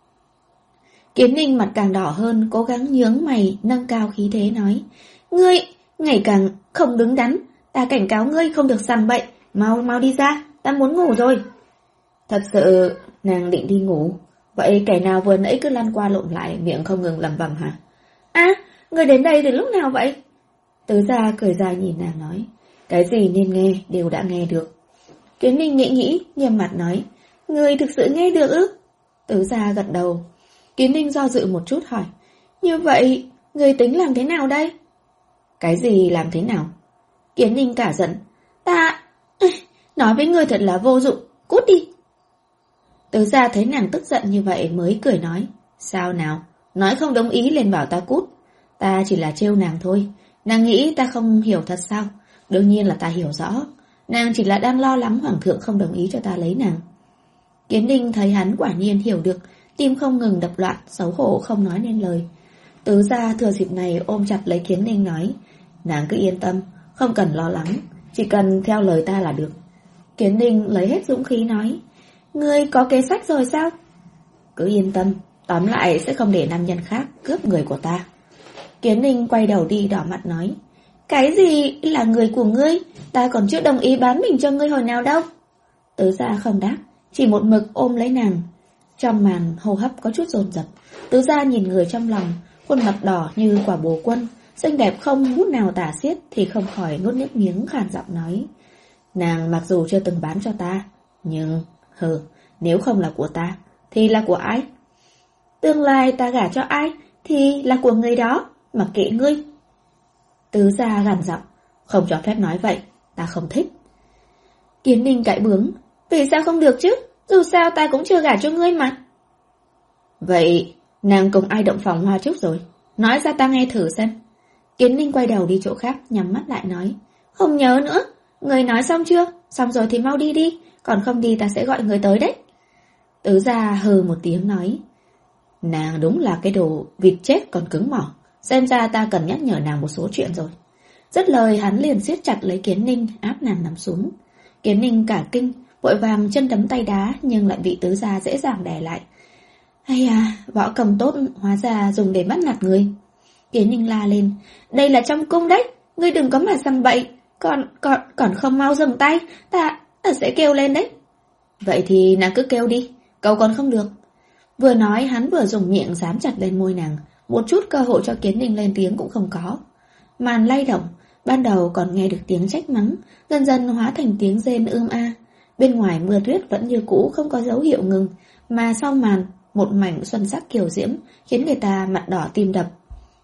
Kiến Ninh mặt càng đỏ hơn, cố gắng nhướng mày, nâng cao khí thế nói, ngươi, ngày càng không đứng đắn, ta cảnh cáo ngươi không được sằng bậy, mau mau đi ra, ta muốn ngủ rồi. Thật sự, nàng định đi ngủ, vậy kẻ nào vừa nãy cứ lăn qua lộn lại, miệng không ngừng lẩm bẩm hả? À, ngươi đến đây từ lúc nào vậy? Tứ gia cười dài nhìn nàng nói, cái gì nên nghe, đều đã nghe được. Kiến Ninh nghĩ nghĩ, nghiêm mặt nói, ngươi thực sự nghe được ư? Tứ gia gật đầu. Kiến Ninh do dự một chút hỏi, như vậy, ngươi tính làm thế nào đây? Cái gì làm thế nào? Kiến Ninh cả giận, ta... nói với ngươi thật là vô dụng, cút đi. Tứ gia thấy nàng tức giận như vậy mới cười nói, sao nào, nói không đồng ý liền bảo ta cút. Ta chỉ là trêu nàng thôi, nàng nghĩ ta không hiểu thật sao? Đương nhiên là ta hiểu rõ, nàng chỉ là đang lo lắng hoàng thượng không đồng ý cho ta lấy nàng. Kiến Ninh thấy hắn quả nhiên hiểu được, tim không ngừng đập loạn, xấu hổ không nói nên lời. Tứ gia thừa dịp này ôm chặt lấy Kiến Ninh nói, nàng cứ yên tâm, không cần lo lắng, chỉ cần theo lời ta là được. Kiến Ninh lấy hết dũng khí nói, ngươi có kế sách rồi sao? Cứ yên tâm, tóm lại sẽ không để nam nhân khác cướp người của ta. Kiến Ninh quay đầu đi đỏ mặt nói, cái gì là người của ngươi? Ta còn chưa đồng ý bán mình cho ngươi hồi nào đâu. Tứ gia không đáp, chỉ một mực ôm lấy nàng. Trong màn hô hấp có chút dồn dập, tứ gia nhìn người trong lòng, khuôn mặt đỏ như quả bồ quân, xinh đẹp không bút nào tả xiết thì không khỏi nuốt nước miếng khàn giọng nói. Nàng mặc dù chưa từng bán cho ta, nhưng, hừ, nếu không là của ta, thì là của ai? Tương lai ta gả cho ai, thì là của người đó, mặc kệ ngươi. Tứ gia gằn giọng, không cho phép nói vậy, ta không thích. Kiến Ninh cãi bướng, vì sao không được chứ, dù sao ta cũng chưa gả cho ngươi mà. Vậy, nàng cùng ai động phòng Hoa Trúc rồi? Nói ra ta nghe thử xem. Kiến Ninh quay đầu đi chỗ khác, nhắm mắt lại nói, không nhớ nữa, người nói xong chưa? Xong rồi thì mau đi đi, còn không đi ta sẽ gọi người tới đấy. Tứ gia hừ một tiếng nói, nàng đúng là cái đồ vịt chết còn cứng mỏ, xem ra ta cần nhắc nhở nàng một số chuyện rồi. Dứt lời hắn liền siết chặt lấy Kiến Ninh, áp nàng nằm xuống. Kiến Ninh cả kinh, vội vàng chân đấm tay đá, nhưng lại bị tứ gia dễ dàng đè lại. Hay à, võ công tốt hóa ra dùng để bắt nạt người. Kiến Ninh la lên, đây là trong cung đấy, ngươi đừng có mà sằng bậy, còn còn còn không mau dừng tay, ta ta sẽ kêu lên đấy. Vậy thì nàng cứ kêu đi, cậu còn không được. Vừa nói hắn vừa dùng miệng dán chặt lên môi nàng, một chút cơ hội cho Kiến Ninh lên tiếng cũng không có. Màn lay động, ban đầu còn nghe được tiếng trách mắng, dần dần hóa thành tiếng rên ưm a. Bên ngoài mưa tuyết vẫn như cũ không có dấu hiệu ngừng, mà sau màn, một mảnh xuân sắc kiều diễm khiến người ta mặt đỏ tim đập.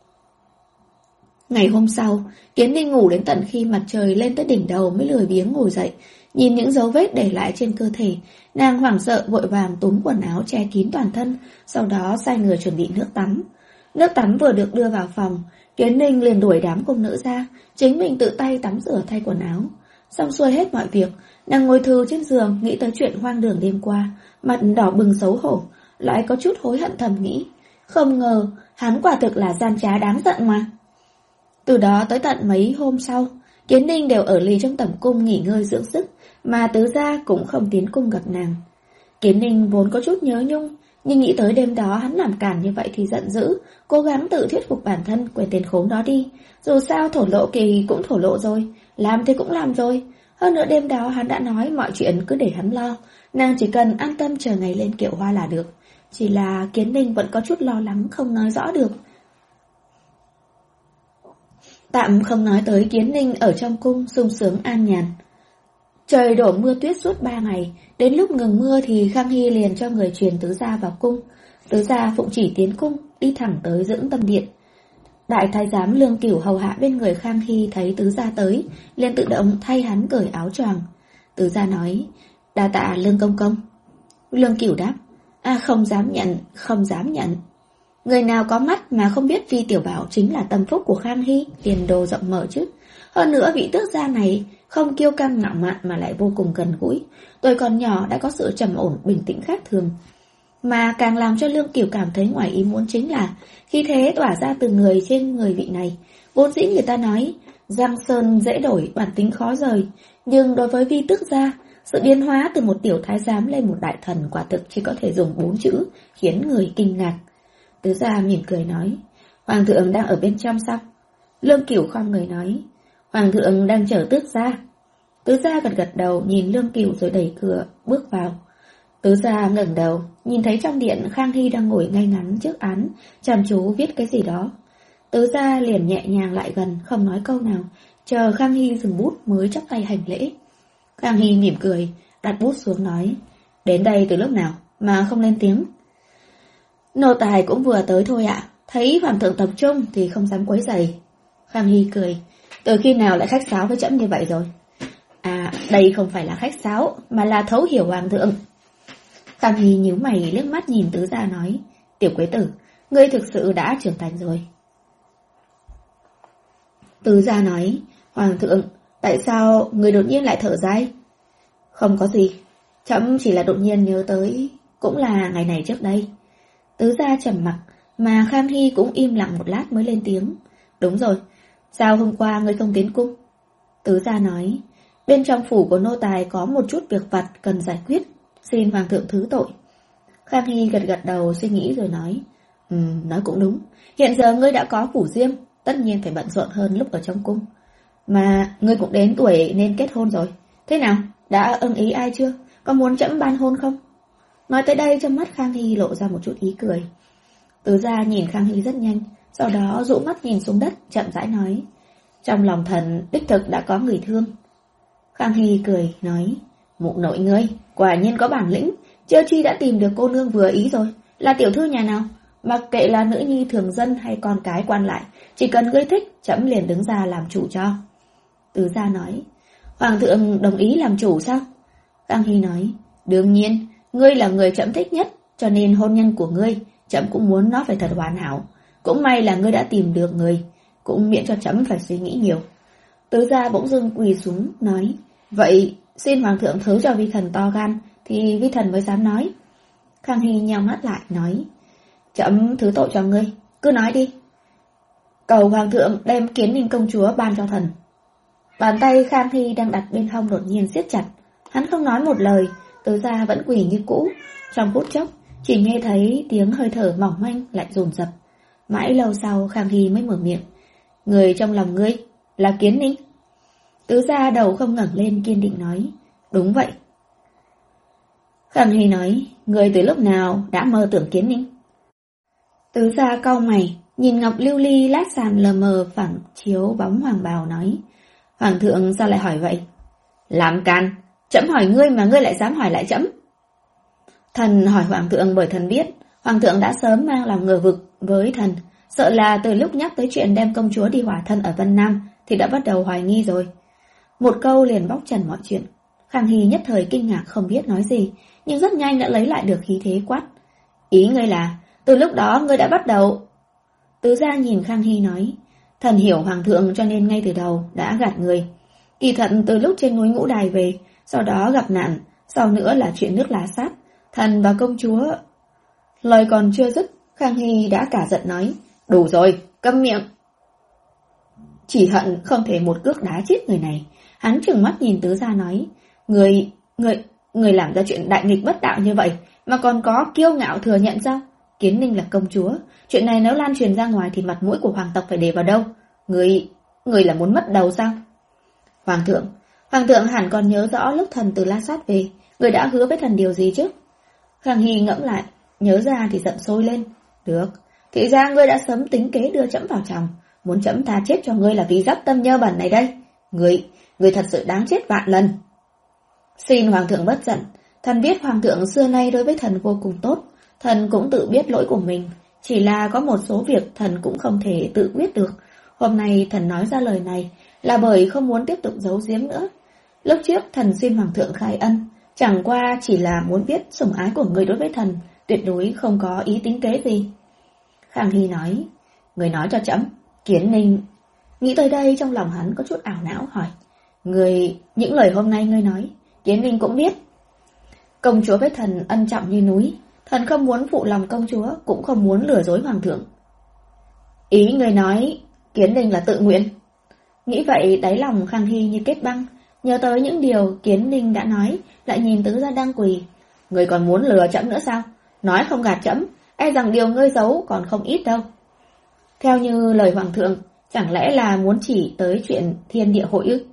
Ngày hôm sau, Kiến Ninh ngủ đến tận khi mặt trời lên tới đỉnh đầu mới lười biếng ngồi dậy. Nhìn những dấu vết để lại trên cơ thể, nàng hoảng sợ vội vàng túm quần áo che kín toàn thân, sau đó sai người chuẩn bị nước tắm. Nước tắm vừa được đưa vào phòng, Kiến Ninh liền đuổi đám cung nữ ra, chính mình tự tay tắm rửa thay quần áo. Xong xuôi hết mọi việc, nàng ngồi thư trên giường nghĩ tới chuyện hoang đường đêm qua, mặt đỏ bừng xấu hổ, lại có chút hối hận thầm nghĩ. Không ngờ, hắn quả thực là gian trá đáng giận mà. Từ đó tới tận mấy hôm sau, Kiến Ninh đều ở lì trong tẩm cung nghỉ ngơi dưỡng sức, mà tứ gia cũng không tiến cung gặp nàng. Kiến Ninh vốn có chút nhớ nhung, nhưng nghĩ tới đêm đó hắn làm cản như vậy thì giận dữ, cố gắng tự thuyết phục bản thân quên tên khốn đó đi. Dù sao thổ lộ kỳ cũng thổ lộ rồi, làm thì cũng làm rồi. Hơn nữa đêm đó hắn đã nói mọi chuyện cứ để hắn lo, nàng chỉ cần an tâm chờ ngày lên kiệu hoa là được. Chỉ là Kiến Ninh vẫn có chút lo lắng không nói rõ được. Tạm không nói tới Kiến Ninh ở trong cung sung sướng an nhàn. Trời đổ mưa tuyết suốt ba ngày, đến lúc ngừng mưa thì Khang Hy liền cho người truyền tứ gia vào cung. Tứ gia phụng chỉ tiến cung, đi thẳng tới dưỡng tâm điện. Đại thái giám Lương Cửu hầu hạ bên người Khang Hy thấy tứ gia tới, liền tự động thay hắn cởi áo choàng. Tứ gia nói, đa tạ Lương công công. Lương Cửu đáp, à không dám nhận, không dám nhận. Người nào có mắt mà không biết Phi Tiểu Bảo chính là tâm phúc của Khang Hy, tiền đồ rộng mở chứ. Hơn nữa vị tước gia này không kiêu căng ngạo mạn mà lại vô cùng gần gũi. Tuổi còn nhỏ đã có sự trầm ổn bình tĩnh khác thường. Mà càng làm cho Lương Cửu cảm thấy ngoài ý muốn chính là khí thế tỏa ra từ người trên người vị này. Vốn dĩ người ta nói giang sơn dễ đổi, bản tính khó rời, nhưng đối với Vi tước gia, sự biến hóa từ một tiểu thái giám lên một đại thần quả thực chỉ có thể dùng bốn chữ khiến người kinh ngạc. Tứ gia mỉm cười nói, hoàng thượng đang ở bên trong sao? Lương Cửu khom người nói, hoàng thượng đang chờ tước gia. Tứ gia gật gật đầu nhìn Lương Cửu rồi đẩy cửa bước vào. Tứ gia ngẩng đầu nhìn thấy trong điện Khang Hy đang ngồi ngay ngắn trước án, chăm chú viết cái gì đó. Tứ gia liền nhẹ nhàng lại gần, không nói câu nào, chờ Khang Hy dừng bút mới chắp tay hành lễ. Khang Hy mỉm cười, đặt bút xuống nói, đến đây từ lúc nào mà không lên tiếng? Nô tài cũng vừa tới thôi ạ, thấy hoàng thượng tập trung thì không dám quấy rầy. Khang Hy cười, từ khi nào lại khách sáo với trẫm như vậy rồi? À, đây không phải là khách sáo, mà là thấu hiểu hoàng thượng. Khang Hy nhíu mày liếc mắt nhìn tứ gia nói, tiểu quế tử, ngươi thực sự đã trưởng thành rồi. Tứ gia nói, hoàng thượng, tại sao người đột nhiên lại thở dài? Không có gì, trẫm chỉ là đột nhiên nhớ tới, cũng là ngày này trước đây. Tứ gia trầm mặc, mà Khang Hy cũng im lặng một lát mới lên tiếng. Đúng rồi, sao hôm qua ngươi không tiến cung? Tứ gia nói, bên trong phủ của nô tài có một chút việc vặt cần giải quyết, xin hoàng thượng thứ tội. Khang Hy gật gật đầu suy nghĩ rồi nói, Ừm, nói cũng đúng, hiện giờ ngươi đã có phủ riêng, tất nhiên phải bận rộn hơn lúc ở trong cung. Mà ngươi cũng đến tuổi nên kết hôn rồi, thế nào, đã ưng ý ai chưa? Có muốn trẫm ban hôn không? Nói tới đây trong mắt Khang Hy lộ ra một chút ý cười. Tứ gia nhìn Khang Hy rất nhanh, sau đó dụ mắt nhìn xuống đất, chậm rãi nói, trong lòng thần đích thực đã có người thương. Khang Hy cười nói, mụ nội ngươi quả nhiên có bản lĩnh, chưa chi đã tìm được cô nương vừa ý rồi. Là tiểu thư nhà nào? Mặc kệ là nữ nhi thường dân hay con cái quan lại, chỉ cần ngươi thích, trẫm liền đứng ra làm chủ cho. Tứ gia nói, hoàng thượng đồng ý làm chủ sao? Khang Hy nói, đương nhiên, ngươi là người trẫm thích nhất, cho nên hôn nhân của ngươi, trẫm cũng muốn nó phải thật hoàn hảo. Cũng may là ngươi đã tìm được người, cũng miễn cho trẫm phải suy nghĩ nhiều. Tứ gia bỗng dưng quỳ xuống, nói, vậy xin hoàng thượng thứ cho vi thần to gan, thì vi thần mới dám nói. Khang Hy nheo mắt lại, nói, trẫm thứ tội cho ngươi, cứ nói đi. Cầu hoàng thượng đem Kiến Ninh công chúa ban cho thần. Bàn tay Khang Hy đang đặt bên hông đột nhiên siết chặt, hắn không nói một lời, Tứ gia vẫn quỳ như cũ. Trong phút chốc, chỉ nghe thấy tiếng hơi thở mỏng manh lại dồn dập. Mãi lâu sau Khang Hy mới mở miệng, người trong lòng ngươi là Kiến Ninh? Tứ gia đầu không ngẩng lên, kiên định nói, đúng vậy. Khang Hy nói, người từ lúc nào đã mơ tưởng Kiến Ninh? Tứ gia cau mày, nhìn ngọc lưu ly lát sàn lờ mờ phẳng chiếu bóng hoàng bào, nói, hoàng thượng sao lại hỏi vậy? Làm can, trẫm hỏi ngươi mà ngươi lại dám hỏi lại trẫm. Thần hỏi hoàng thượng bởi thần biết hoàng thượng đã sớm mang lòng ngờ vực với thần, sợ là từ lúc nhắc tới chuyện đem công chúa đi hỏa thân ở Vân Nam thì đã bắt đầu hoài nghi rồi. Một câu liền bóc trần mọi chuyện. Khang Hy nhất thời kinh ngạc không biết nói gì, nhưng rất nhanh đã lấy lại được khí thế quát, ý ngươi là từ lúc đó ngươi đã bắt đầu? Tứ gia nhìn Khang Hy nói, thần hiểu hoàng thượng cho nên ngay từ đầu đã gạt người. Kỳ thật từ lúc trên núi Ngũ Đài về, sau đó gặp nạn, sau nữa là chuyện nước lá sát, thần và công chúa. Lời còn chưa dứt, Khang Hy đã cả giận nói, đủ rồi, câm miệng. Chỉ hận không thể một cước đá chết người này. Hắn trừng mắt nhìn Tứ gia nói, người, người, người làm ra chuyện đại nghịch bất đạo như vậy mà còn có kiêu ngạo thừa nhận sao? Kiến Ninh là công chúa, chuyện này nếu lan truyền ra ngoài thì mặt mũi của hoàng tộc phải để vào đâu? Người, người là muốn mất đầu sao? Hoàng thượng, hoàng thượng hẳn còn nhớ rõ lúc thần từ La Sát về, người đã hứa với thần điều gì chứ? Khang Hy ngẫm lại, nhớ ra thì giận sôi lên. Được, thì ra ngươi đã sớm tính kế đưa trẫm vào chồng, muốn trẫm tha chết cho ngươi là vì dắp tâm nhơ bẩn này đây. Ngươi, ngươi thật sự đáng chết vạn lần. Xin hoàng thượng bất giận, thần biết hoàng thượng xưa nay đối với thần vô cùng tốt, thần cũng tự biết lỗi của mình, chỉ là có một số việc thần cũng không thể tự quyết được. Hôm nay thần nói ra lời này là bởi không muốn tiếp tục giấu giếm nữa. Lúc trước thần xin hoàng thượng khai ân, chẳng qua chỉ là muốn biết sủng ái của người đối với thần, tuyệt đối không có ý tính kế gì. Khang Hy nói, người nói cho trẫm, Kiến Ninh. Nghĩ tới đây trong lòng hắn có chút ảo não, hỏi, người, những lời hôm nay ngươi nói, Kiến Ninh cũng biết. Công chúa với thần ân trọng như núi, thần không muốn phụ lòng công chúa, cũng không muốn lừa dối hoàng thượng. Ý người nói, Kiến Ninh là tự nguyện. Nghĩ vậy đáy lòng Khang Hy như kết băng, nhớ tới những điều Kiến Ninh đã nói, lại nhìn Tứ gia đang quỳ. Người còn muốn lừa trẫm nữa sao? Nói không gạt trẫm, e rằng điều ngươi giấu còn không ít đâu. Theo như lời hoàng thượng, chẳng lẽ là muốn chỉ tới chuyện thiên địa hội ư?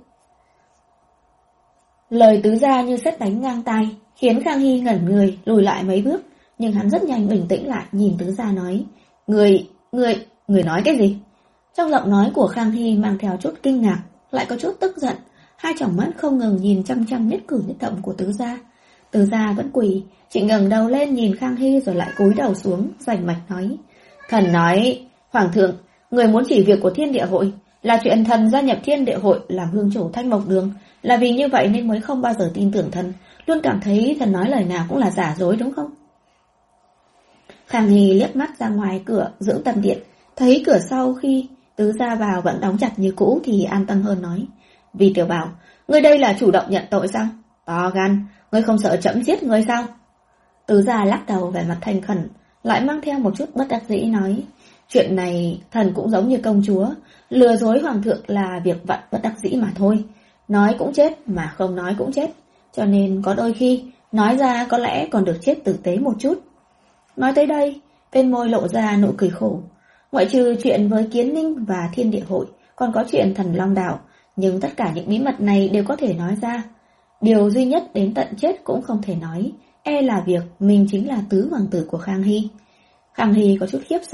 Lời Tứ gia như sét đánh ngang tai, khiến Khang Hy ngẩn người lùi lại mấy bước, nhưng hắn rất nhanh bình tĩnh lại, nhìn Tứ gia nói, người, người, người nói cái gì? Trong giọng nói của Khang Hy mang theo chút kinh ngạc, lại có chút tức giận, hai tròng mắt không ngừng nhìn chăm chăm nhất cử nhất động của Tứ gia. Tứ gia vẫn quỳ, chỉ ngẩng đầu lên nhìn Khang Hy rồi lại cúi đầu xuống, rành mạch nói, thần nói, hoàng thượng, người muốn chỉ việc của thiên địa hội, là chuyện thần gia nhập thiên địa hội làm hương chủ Thanh Mộc Đường, là vì như vậy nên mới không bao giờ tin tưởng thần, luôn cảm thấy thần nói lời nào cũng là giả dối đúng không? Khang Hy liếc mắt ra ngoài cửa dưỡng tâm điện, thấy cửa sau khi Tứ gia vào vẫn đóng chặt như cũ thì an tâm hơn, nói, vì tiểu bảo, ngươi đây là chủ động nhận tội sao? To gan, ngươi không sợ trẫm giết ngươi sao? Tứ gia lắc đầu vẻ mặt thành khẩn, lại mang theo một chút bất đắc dĩ nói, chuyện này thần cũng giống như công chúa, lừa dối hoàng thượng là việc vặt bất đắc dĩ mà thôi, nói cũng chết mà không nói cũng chết, cho nên có đôi khi nói ra có lẽ còn được chết tử tế một chút. Nói tới đây, bên môi lộ ra nụ cười khổ. Ngoại trừ chuyện với Kiến Ninh và thiên địa hội, còn có chuyện thần Long Đảo, nhưng tất cả những bí mật này đều có thể nói ra. Điều duy nhất đến tận chết cũng không thể nói, e là việc mình chính là tứ hoàng tử của Khang Hy. Khang Hy có chút khiếp sợ,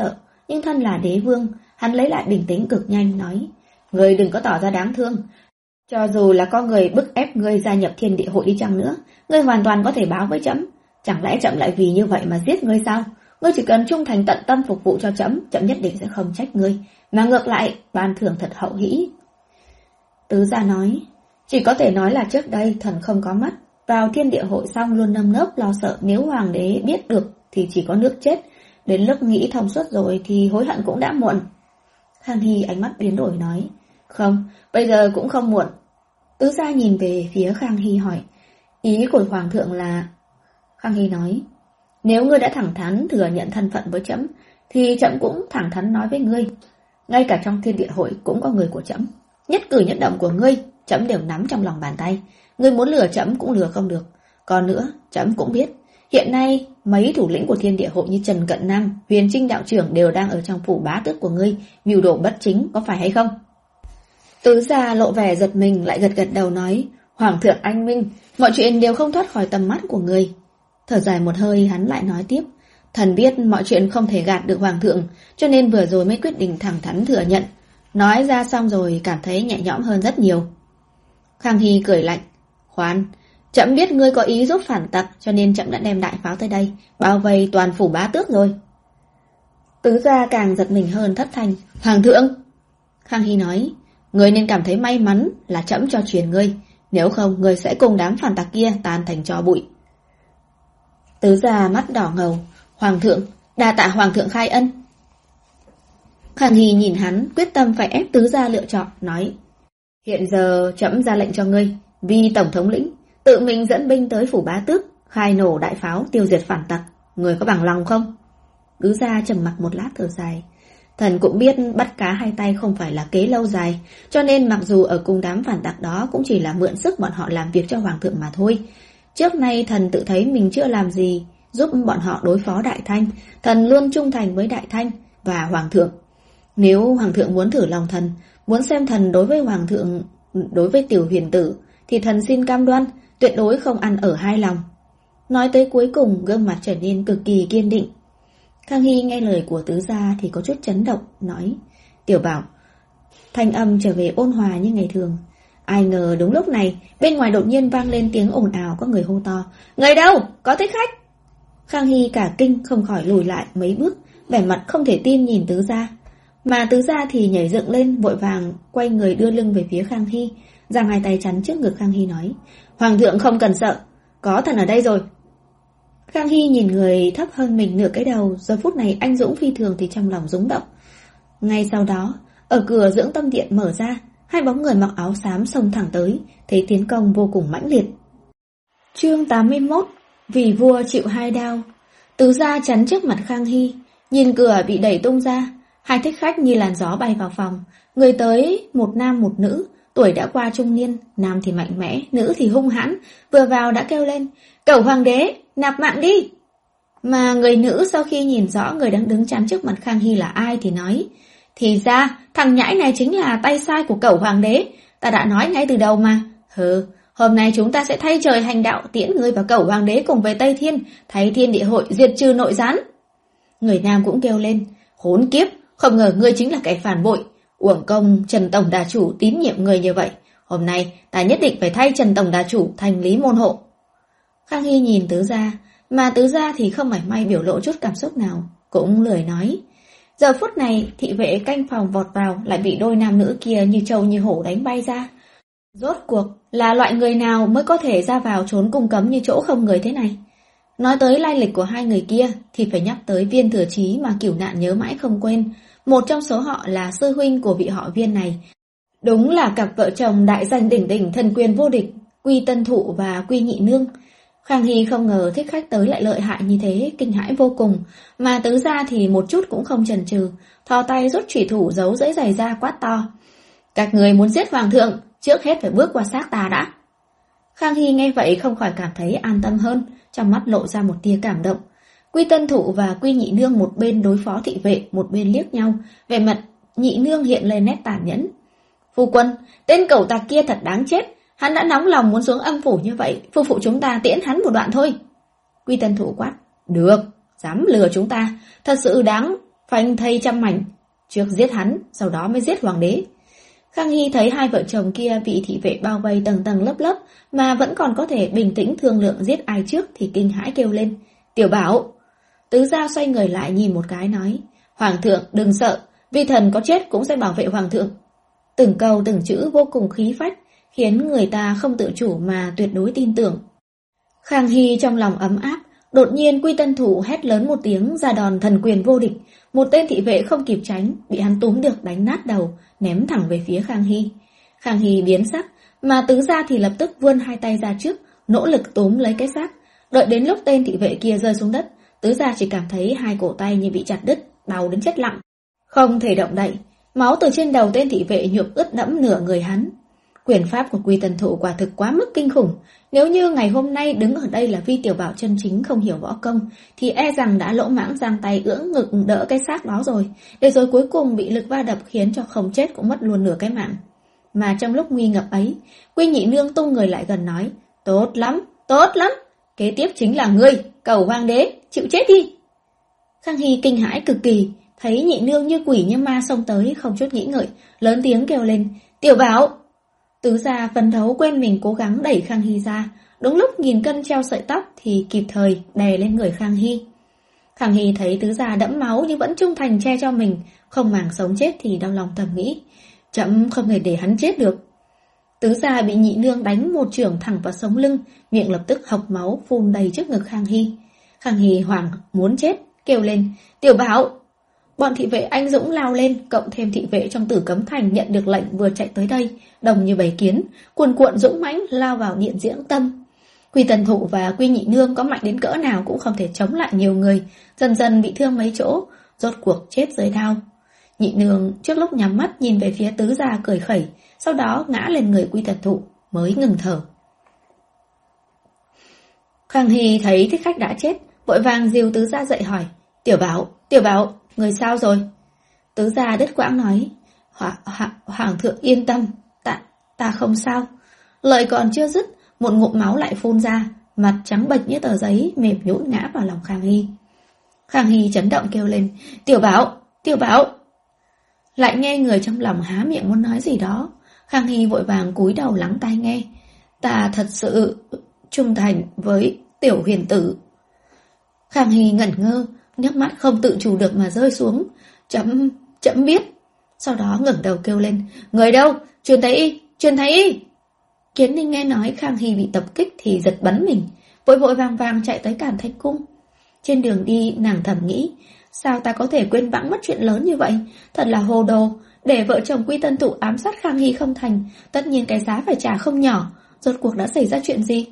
nhưng thân là đế vương, hắn lấy lại bình tĩnh cực nhanh nói: Ngươi đừng có tỏ ra đáng thương. Cho dù là có người bức ép ngươi gia nhập Thiên Địa Hội đi chăng nữa, ngươi hoàn toàn có thể báo với trẫm. Chẳng lẽ trẫm lại vì như vậy mà giết ngươi sao? Ngươi chỉ cần trung thành tận tâm phục vụ cho trẫm, trẫm nhất định sẽ không trách ngươi, mà ngược lại ban thưởng thật hậu hĩ. Tứ gia nói: Chỉ có thể nói là trước đây thần không có mắt, vào Thiên Địa Hội xong luôn nơm nớp lo sợ nếu hoàng đế biết được thì chỉ có nước chết, đến lúc nghĩ thông suốt rồi thì hối hận cũng đã muộn. Khang Hy ánh mắt biến đổi nói: Không, bây giờ cũng không muộn. Tứ gia nhìn về phía Khang Hy hỏi: Ý của hoàng thượng là... Khang Hy nói: Nếu ngươi đã thẳng thắn thừa nhận thân phận với trẫm thì trẫm cũng thẳng thắn nói với ngươi, ngay cả trong Thiên Địa Hội cũng có người của trẫm, nhất cử nhất động của ngươi trẫm đều nắm trong lòng bàn tay, ngươi muốn lừa trẫm cũng lừa không được. Còn nữa, trẫm cũng biết hiện nay mấy thủ lĩnh của Thiên Địa Hội như Trần Cận Nam, Huyền Trinh đạo trưởng đều đang ở trong phủ bá tước của ngươi, mưu đồ bất chính, có phải hay không? Tứ gia lộ vẻ giật mình, lại gật gật đầu nói: Hoàng thượng anh minh, mọi chuyện đều không thoát khỏi tầm mắt của ngươi. Thở dài một hơi, hắn lại nói tiếp: Thần biết mọi chuyện không thể gạt được hoàng thượng, cho nên vừa rồi mới quyết định thẳng thắn thừa nhận. Nói ra xong rồi cảm thấy nhẹ nhõm hơn rất nhiều. Khang Hy cười lạnh: Khoan, trẫm biết ngươi có ý giúp phản tặc, cho nên trẫm đã đem đại pháo tới đây, bao vây toàn phủ bá tước rồi. Tứ gia càng giật mình hơn, thất thanh: Hoàng thượng! Khang Hy nói: Ngươi nên cảm thấy may mắn là trẫm cho truyền ngươi, nếu không ngươi sẽ cùng đám phản tặc kia tan thành tro bụi. Tứ gia mắt đỏ ngầu: Hoàng thượng, đa tạ hoàng thượng khai ân. Khang Hy nhìn hắn, quyết tâm phải ép tứ gia lựa chọn, nói: Hiện giờ trẫm ra lệnh cho ngươi, vì tổng thống lĩnh, tự mình dẫn binh tới phủ bá tước, khai nổ đại pháo tiêu diệt phản tặc, ngươi có bằng lòng không? Tứ gia trầm mặc một lát thở dài: Thần cũng biết bắt cá hai tay không phải là kế lâu dài, cho nên mặc dù ở cùng đám phản tặc đó cũng chỉ là mượn sức bọn họ làm việc cho hoàng thượng mà thôi. Trước nay thần tự thấy mình chưa làm gì giúp bọn họ đối phó Đại Thanh, thần luôn trung thành với Đại Thanh và hoàng thượng. Nếu hoàng thượng muốn thử lòng thần, muốn xem thần đối với hoàng thượng, đối với tiểu huyền tử, thì thần xin cam đoan tuyệt đối không ăn ở hai lòng. Nói tới cuối cùng, gương mặt trở nên cực kỳ kiên định. Khang Hy nghe lời của tứ gia thì có chút chấn động, nói: Tiểu Bảo. Thanh âm trở về ôn hòa như ngày thường. Ai ngờ đúng lúc này, bên ngoài đột nhiên vang lên tiếng ồn ào, có người hô to: Người đâu? Có thích khách! Khang Hy cả kinh không khỏi lùi lại mấy bước, vẻ mặt không thể tin nhìn tứ gia. Mà tứ gia thì nhảy dựng lên, vội vàng quay người đưa lưng về phía Khang Hy, giang hai tay chắn trước ngực Khang Hy nói: Hoàng thượng không cần sợ, có thần ở đây rồi. Khang Hy nhìn người thấp hơn mình nửa cái đầu, giờ phút này anh dũng phi thường thì trong lòng rúng động. Ngay sau đó, ở cửa dưỡng tâm điện mở ra, hai bóng người mặc áo xám xông thẳng tới, thấy tiến công vô cùng mãnh liệt. Chương tám mươi mốt: Vì vua chịu hai đao. Tứ gia chắn trước mặt Khang Hy, nhìn cửa bị đẩy tung ra, hai thích khách như làn gió bay vào phòng. Người tới một nam một nữ, tuổi đã qua trung niên, nam thì mạnh mẽ, nữ thì hung hãn, vừa vào đã kêu lên: Cẩu hoàng đế, nạp mạng đi! Mà người nữ sau khi nhìn rõ người đang đứng chắn trước mặt Khang Hy là ai thì nói: Thì ra, thằng nhãi này chính là tay sai của cẩu hoàng đế, ta đã nói ngay từ đầu mà. Hừ, hôm nay chúng ta sẽ thay trời hành đạo, tiễn ngươi và cẩu hoàng đế cùng về Tây Thiên, thay Thiên Địa Hội diệt trừ nội gián. Người nam cũng kêu lên: Khốn kiếp, không ngờ ngươi chính là kẻ phản bội, uổng công Trần Tổng Đà Chủ tín nhiệm người như vậy. Hôm nay ta nhất định phải thay Trần Tổng Đà Chủ thành lý môn hộ. Khang Hy nhìn tứ gia, mà tứ gia thì không mảy may biểu lộ chút cảm xúc nào, cũng lười nói. Giờ phút này, thị vệ canh phòng vọt vào, lại bị đôi nam nữ kia như trâu như hổ đánh bay ra. Rốt cuộc là loại người nào mới có thể ra vào trốn cung cấm như chỗ không người thế này? Nói tới lai lịch của hai người kia thì phải nhắc tới Viên Thừa Chí mà Cửu Nạn nhớ mãi không quên. Một trong số họ là sư huynh của vị họ Viên này. Đúng là cặp vợ chồng đại danh đỉnh đỉnh, thần quyền vô địch, Quy Tân Thụ và Quy Nhị Nương. Khang Hy không ngờ thích khách tới lại lợi hại như thế, kinh hãi vô cùng. Mà tứ gia thì một chút cũng không chần chừ, thò tay rút chủy thủ giấu dưới giày ra quát to: Các người muốn giết hoàng thượng, trước hết phải bước qua xác ta đã. Khang Hy nghe vậy không khỏi cảm thấy an tâm hơn, trong mắt lộ ra một tia cảm động. Quy Tân Thụ và Quy Nhị Nương một bên đối phó thị vệ, một bên liếc nhau, vẻ mặt Nhị Nương hiện lên nét tàn nhẫn. Phu quân, tên cẩu tặc kia thật đáng chết, hắn đã nóng lòng muốn xuống âm phủ như vậy, phu phụ chúng ta tiễn hắn một đoạn thôi. Quy Tân Thụ quát: Được, dám lừa chúng ta, thật sự đáng phanh thây trăm mảnh, trước giết hắn, sau đó mới giết hoàng đế. Khang Hy thấy hai vợ chồng kia bị thị vệ bao vây tầng tầng lớp lớp mà vẫn còn có thể bình tĩnh thương lượng giết ai trước thì kinh hãi kêu lên, Tiểu Bảo. Tứ Gia xoay người lại nhìn một cái nói, Hoàng thượng đừng sợ, vi thần có chết cũng sẽ bảo vệ hoàng thượng. Từng câu từng chữ vô cùng khí phách, khiến người ta không tự chủ mà tuyệt đối tin tưởng. Khang Hy trong lòng ấm áp, đột nhiên Quy Tân Thụ hét lớn một tiếng ra đòn thần quyền vô địch, một tên thị vệ không kịp tránh, bị hắn túm được đánh nát đầu, ném thẳng về phía Khang Hy. Khang Hy biến sắc, mà Tứ Gia thì lập tức vươn hai tay ra trước, nỗ lực túm lấy cái xác. Đợi đến lúc tên thị vệ kia rơi xuống đất, Tứ Gia chỉ cảm thấy hai cổ tay như bị chặt đứt, đau đến chết lặng, không thể động đậy. Máu từ trên đầu tên thị vệ nhuộm ướt đẫm nửa người hắn. Quyền pháp của Quy Tân Thụ quả thực quá mức kinh khủng. Nếu như ngày hôm nay đứng ở đây là Vi Tiểu Bảo chân chính không hiểu võ công, thì e rằng đã lỗ mãng giang tay ưỡn ngực đỡ cái xác đó rồi, để rồi cuối cùng bị lực va đập khiến cho không chết cũng mất luôn nửa cái mạng. Mà trong lúc nguy ngập ấy, Quy Nhị Nương tung người lại gần nói, tốt lắm, tốt lắm, kế tiếp chính là ngươi, cầu hoàng đế, chịu chết đi. Khang Hy kinh hãi cực kỳ, thấy Nhị Nương như quỷ như ma xông tới không chút nghĩ ngợi, lớn tiếng kêu lên, Tiểu Bảo. Tứ Gia phấn đấu quên mình cố gắng đẩy Khang Hy ra, đúng lúc nghìn cân treo sợi tóc thì kịp thời đè lên người Khang Hy. Khang Hy thấy Tứ Gia đẫm máu nhưng vẫn trung thành che cho mình, không màng sống chết thì đau lòng thầm nghĩ, chậm không thể để hắn chết được. Tứ Gia bị Nhị Nương đánh một chưởng thẳng vào sống lưng, miệng lập tức hộc máu phun đầy trước ngực Khang Hy. Khang Hy hoảng muốn chết, kêu lên, Tiểu Bảo. Bọn thị vệ anh dũng lao lên, cộng thêm thị vệ trong Tử Cấm Thành nhận được lệnh vừa chạy tới đây, đồng như bầy kiến, cuồn cuộn dũng mãnh lao vào điện Diễn Tâm. Quy Tân Thụ và Quy Nhị Nương có mạnh đến cỡ nào cũng không thể chống lại nhiều người, dần dần bị thương mấy chỗ, rốt cuộc chết dưới đao. Nhị Nương trước lúc nhắm mắt nhìn về phía Tứ Gia cười khẩy, sau đó ngã lên người Quy Tân Thụ mới ngừng thở. Khang Hy thấy thích khách đã chết, vội vàng dìu Tứ Gia dậy hỏi, Tiểu Bảo, Tiểu Bảo, người sao rồi? Tứ Gia đứt quãng nói, Hòa, Hòa, Hoàng thượng yên tâm, ta, ta không sao. Lời còn chưa dứt, một ngụm máu lại phun ra, mặt trắng bệch như tờ giấy mềm nhũn ngã vào lòng Khang Hy. Khang Hy chấn động kêu lên, Tiểu Bảo, Tiểu Bảo. Lại nghe người trong lòng há miệng muốn nói gì đó. Khang Hy vội vàng cúi đầu lắng tai nghe. Ta thật sự trung thành với Tiểu Huyền Tử. Khang Hy ngẩn ngơ, nước mắt không tự chủ được mà rơi xuống. Chấm, chấm biết. Sau đó ngẩng đầu kêu lên, người đâu, truyền thái y, truyền thái y. Kiến Ninh nghe nói Khang Hy bị tập kích thì giật bắn mình, vội vội vàng vàng chạy tới Càn Thanh Cung. Trên đường đi nàng thầm nghĩ, sao ta có thể quên bẵng mất chuyện lớn như vậy, thật là hồ đồ. Để vợ chồng Quy Tân Thụ ám sát Khang Hy không thành, tất nhiên cái giá phải trả không nhỏ. Rốt cuộc đã xảy ra chuyện gì?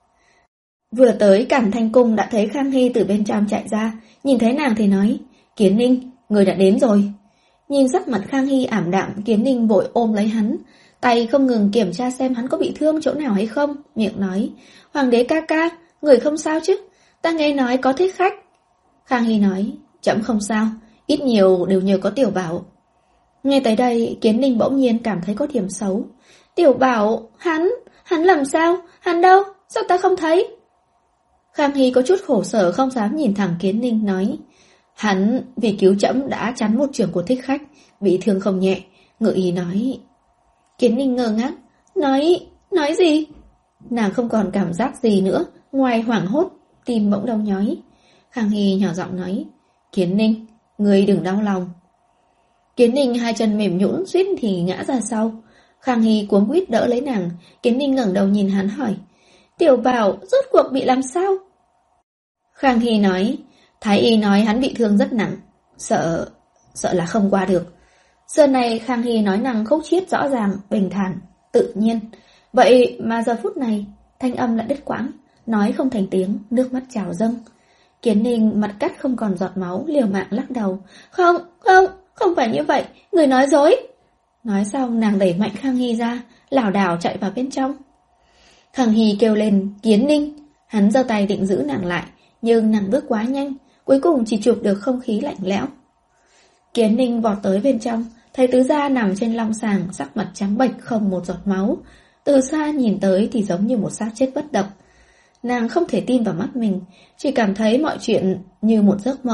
Vừa tới Càn Thanh Cung đã thấy Khang Hy từ bên trong chạy ra, nhìn thấy nàng thì nói, Kiến Ninh, người đã đến rồi. Nhìn sắc mặt Khang Hy ảm đạm, Kiến Ninh vội ôm lấy hắn, tay không ngừng kiểm tra xem hắn có bị thương chỗ nào hay không, miệng nói, Hoàng đế ca ca, người không sao chứ, ta nghe nói có thích khách. Khang Hy nói, chậm không sao, ít nhiều đều nhờ có Tiểu Bảo. Nghe tới đây, Kiến Ninh bỗng nhiên cảm thấy có điểm xấu. Tiểu Bảo, hắn, hắn làm sao, hắn đâu, sao ta không thấy? Khang Hy có chút khổ sở không dám nhìn thẳng Kiến Ninh nói, hắn vì cứu trẫm đã chắn một chưởng của thích khách, bị thương không nhẹ. Ngự ý nói. Kiến Ninh ngơ ngác, nói, nói gì? Nàng không còn cảm giác gì nữa, ngoài hoảng hốt, tim bỗng đau nhói. Khang Hy nhỏ giọng nói, Kiến Ninh, ngươi đừng đau lòng. Kiến Ninh hai chân mềm nhũn suýt thì ngã ra sau. Khang Hy cuống quýt đỡ lấy nàng. Kiến Ninh ngẩng đầu nhìn hắn hỏi, Tiểu Bảo rốt cuộc bị làm sao? Khang Hy nói, Thái y nói hắn bị thương rất nặng, sợ, sợ là không qua được. Giờ này Khang Hy nói năng khúc chiết rõ ràng, bình thản, tự nhiên. Vậy mà giờ phút này, thanh âm lại đứt quãng, nói không thành tiếng, nước mắt trào dâng. Kiến Ninh mặt cắt không còn giọt máu, liều mạng lắc đầu. Không, không, không phải như vậy, người nói dối. Nói xong nàng đẩy mạnh Khang Hy ra, lảo đảo chạy vào bên trong. Khang Hy kêu lên, Kiến Ninh. Hắn giơ tay định giữ nàng lại, nhưng nàng bước quá nhanh, cuối cùng chỉ chụp được không khí lạnh lẽo. Kiến Ninh vọt tới bên trong, thấy Tứ Gia nằm trên long sàng, sắc mặt trắng bệch không một giọt máu. Từ xa nhìn tới thì giống như một xác chết bất động. Nàng không thể tin vào mắt mình, chỉ cảm thấy mọi chuyện như một giấc mộng.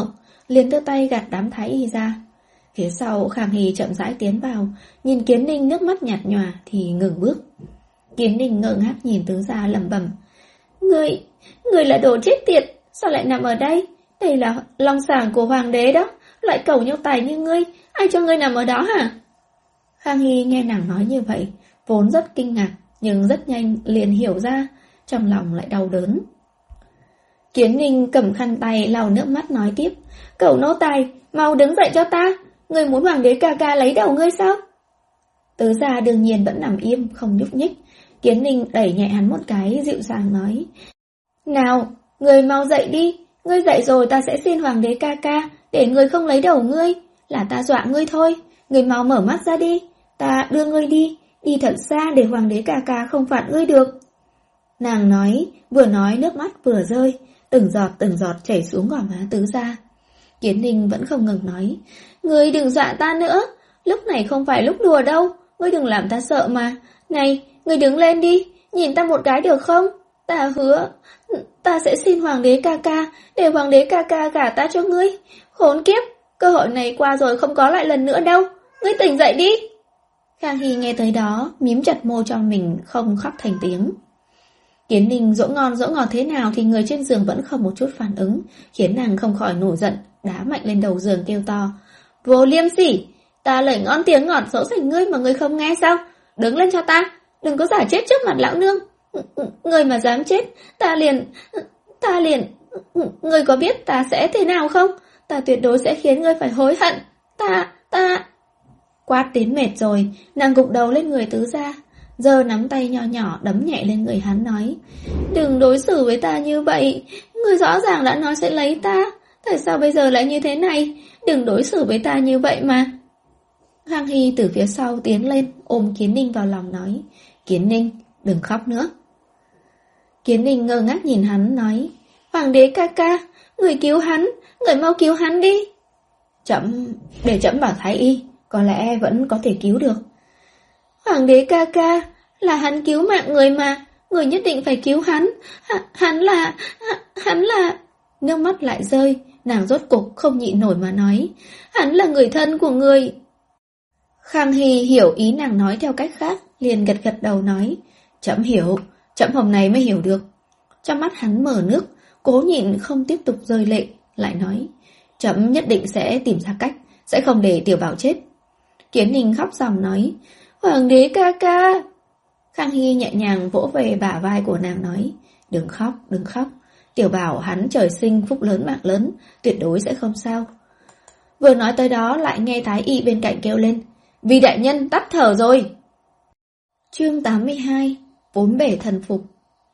liền đưa tay gạt đám thái y ra. Phía sau Khang Hy chậm rãi tiến vào, nhìn Kiến Ninh nước mắt nhạt nhòa thì ngừng bước. Kiến Ninh ngơ ngác nhìn tứ gia lẩm bẩm: Người, người là đồ chết tiệt, sao lại nằm ở đây? Đây là long sàng của hoàng đế đó, loại cẩu nhậu tài như ngươi, ai cho ngươi nằm ở đó hả? Khang Hy nghe nàng nói như vậy, vốn rất kinh ngạc, nhưng rất nhanh liền hiểu ra, trong lòng lại đau đớn. Kiến Ninh cầm khăn tay lau nước mắt nói tiếp: Cẩu nô tài, mau đứng dậy cho ta, ngươi muốn hoàng đế ca ca lấy đầu ngươi sao? Tứ gia đương nhiên vẫn nằm im, không nhúc nhích. Kiến Ninh đẩy nhẹ hắn một cái, dịu dàng nói: Nào, ngươi mau dậy đi, ngươi dậy rồi ta sẽ xin hoàng đế ca ca, để ngươi không lấy đầu ngươi, là ta dọa ngươi thôi, ngươi mau mở mắt ra đi, ta đưa ngươi đi, đi thật xa để hoàng đế ca ca không phạt ngươi được. Nàng nói, vừa nói nước mắt vừa rơi, từng giọt từng giọt chảy xuống gò má tứ gia. Kiến Ninh vẫn không ngừng nói: Ngươi đừng dọa ta nữa, lúc này không phải lúc đùa đâu, ngươi đừng làm ta sợ mà. Này, ngươi đứng lên đi, nhìn ta một cái được không? Ta hứa, ta sẽ xin hoàng đế ca ca, để hoàng đế ca ca gả ta cho ngươi. Khốn kiếp, cơ hội này qua rồi không có lại lần nữa đâu, ngươi tỉnh dậy đi. Khang Hy nghe tới đó, mím chặt môi cho mình không khóc thành tiếng. Kiến Ninh dỗ ngon dỗ ngọt thế nào thì người trên giường vẫn không một chút phản ứng, khiến nàng không khỏi nổi giận, đá mạnh lên đầu giường kêu to: Vô liêm sỉ, ta lời ngon tiếng ngọt dỗ dành ngươi mà ngươi không nghe sao? Đứng lên cho ta, đừng có giả chết trước mặt lão nương. Ngươi mà dám chết, ta liền, ta liền, ngươi có biết ta sẽ thế nào không? Ta tuyệt đối sẽ khiến ngươi phải hối hận. Ta, ta... Quát đến mệt rồi, nàng gục đầu lên người tứ gia, giơ nắm tay nhỏ nhỏ đấm nhẹ lên người hắn nói: Đừng đối xử với ta như vậy, ngươi rõ ràng đã nói sẽ lấy ta, tại sao bây giờ lại như thế này? Đừng đối xử với ta như vậy mà. Khang Hy từ phía sau tiến lên, ôm Kiến Ninh vào lòng nói: Kiến Ninh, đừng khóc nữa. Kiến Ninh ngơ ngác nhìn hắn nói: Hoàng đế ca ca, người cứu hắn, người mau cứu hắn đi. Chậm, để chậm bảo thái y, có lẽ vẫn có thể cứu được. Hoàng đế ca ca, là hắn cứu mạng người mà, người nhất định phải cứu hắn. H hắn là, hắn là... Nước mắt lại rơi, nàng rốt cục không nhịn nổi mà nói: Hắn là người thân của người. Khang Hy hiểu ý nàng nói theo cách khác, liền gật gật đầu nói: Chậm hiểu, chậm hôm nay mới hiểu được. Trong mắt hắn mở nước, cố nhịn không tiếp tục rơi lệ, lại nói: Chậm nhất định sẽ tìm ra cách, sẽ không để Tiểu Bảo chết. Kiến Ninh khóc ròng nói: Hoàng đế ca ca. Khang Hy nhẹ nhàng vỗ về bả vai của nàng nói: Đừng khóc, đừng khóc, Tiểu Bảo hắn trời sinh phúc lớn mạng lớn, tuyệt đối sẽ không sao. Vừa nói tới đó lại nghe thái y bên cạnh kêu lên: Vì đại nhân tắt thở rồi. Chương tám mươi hai. Bốn bể thần phục.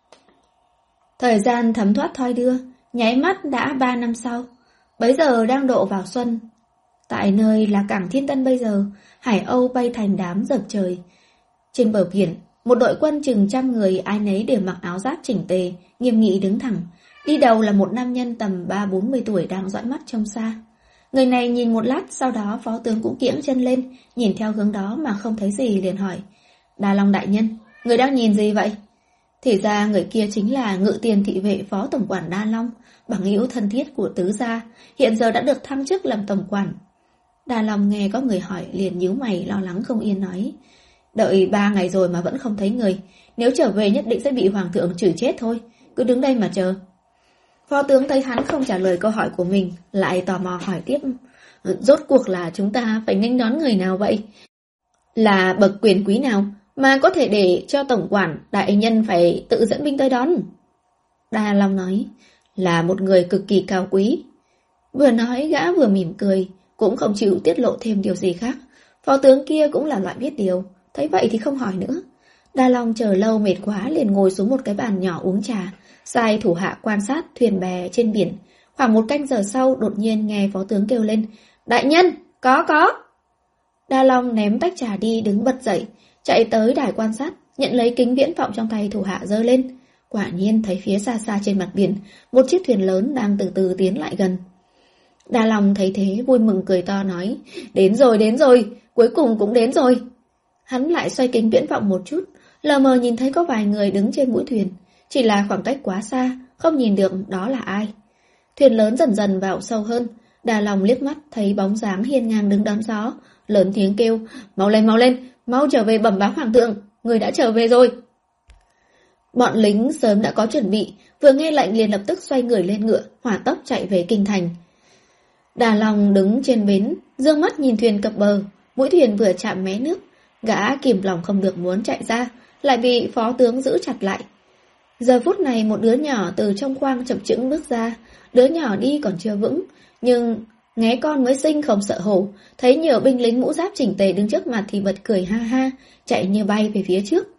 Thời gian thấm thoát thoi đưa, nháy mắt đã ba năm sau. Bấy giờ đang độ vào xuân. Tại nơi là cảng Thiên Tân bây giờ, hải âu bay thành đám dợp trời. Trên bờ biển, một đội quân chừng trăm người ai nấy đều mặc áo giáp chỉnh tề, nghiêm nghị đứng thẳng. Đi đầu là một nam nhân tầm ba bốn mươi tuổi đang dõi mắt trông xa. Người này nhìn một lát, sau đó phó tướng cũng kiễng chân lên, nhìn theo hướng đó mà không thấy gì liền hỏi: Đa Long đại nhân, người đang nhìn gì vậy? Thì ra người kia chính là Ngự Tiền thị vệ phó tổng quản Đa Long, bằng hữu thân thiết của tứ gia, hiện giờ đã được thăng chức làm tổng quản. Đa Long nghe có người hỏi liền nhíu mày lo lắng không yên nói: Đợi ba ngày rồi mà vẫn không thấy người, nếu trở về nhất định sẽ bị hoàng thượng chửi chết thôi, cứ đứng đây mà chờ. Phó tướng thấy hắn không trả lời câu hỏi của mình, lại tò mò hỏi tiếp: Rốt cuộc là chúng ta phải nghênh đón người nào vậy? Là bậc quyền quý nào mà có thể để cho tổng quản đại nhân phải tự dẫn binh tới đón? Đa Long nói: Là một người cực kỳ cao quý. Vừa nói gã vừa mỉm cười, cũng không chịu tiết lộ thêm điều gì khác. Phó tướng kia cũng là loại biết điều, thấy vậy thì không hỏi nữa. Đa Long chờ lâu mệt quá liền ngồi xuống một cái bàn nhỏ uống trà, sai thủ hạ quan sát thuyền bè trên biển. Khoảng một canh giờ sau đột nhiên nghe phó tướng kêu lên: Đại nhân, có có. Đa Long ném tách trà đi đứng bật dậy, chạy tới đài quan sát, nhận lấy kính viễn vọng trong tay thủ hạ giơ lên. Quả nhiên thấy phía xa xa trên mặt biển, một chiếc thuyền lớn đang từ từ tiến lại gần. Đa Long thấy thế vui mừng cười to nói: Đến rồi, đến rồi, cuối cùng cũng đến rồi. Hắn lại xoay kính viễn vọng một chút, lờ mờ nhìn thấy có vài người đứng trên mũi thuyền, chỉ là khoảng cách quá xa, không nhìn được đó là ai. Thuyền lớn dần dần vào sâu hơn, Đà Long liếc mắt thấy bóng dáng hiên ngang đứng đón gió, lớn tiếng kêu, mau lên mau lên, mau trở về bẩm báo hoàng thượng, người đã trở về rồi. Bọn lính sớm đã có chuẩn bị, vừa nghe lệnh liền lập tức xoay người lên ngựa, hỏa tốc chạy về kinh thành. Đà Long đứng trên bến, dương mắt nhìn thuyền cập bờ, mũi thuyền vừa chạm mé nước, gã kìm lòng không được muốn chạy ra, lại bị phó tướng giữ chặt lại. Giờ phút này một đứa nhỏ từ trong khoang chập chững bước ra, đứa nhỏ đi còn chưa vững, nhưng nghé con mới sinh không sợ hổ, thấy nhiều binh lính mũ giáp chỉnh tề đứng trước mặt thì bật cười ha ha, chạy như bay về phía trước.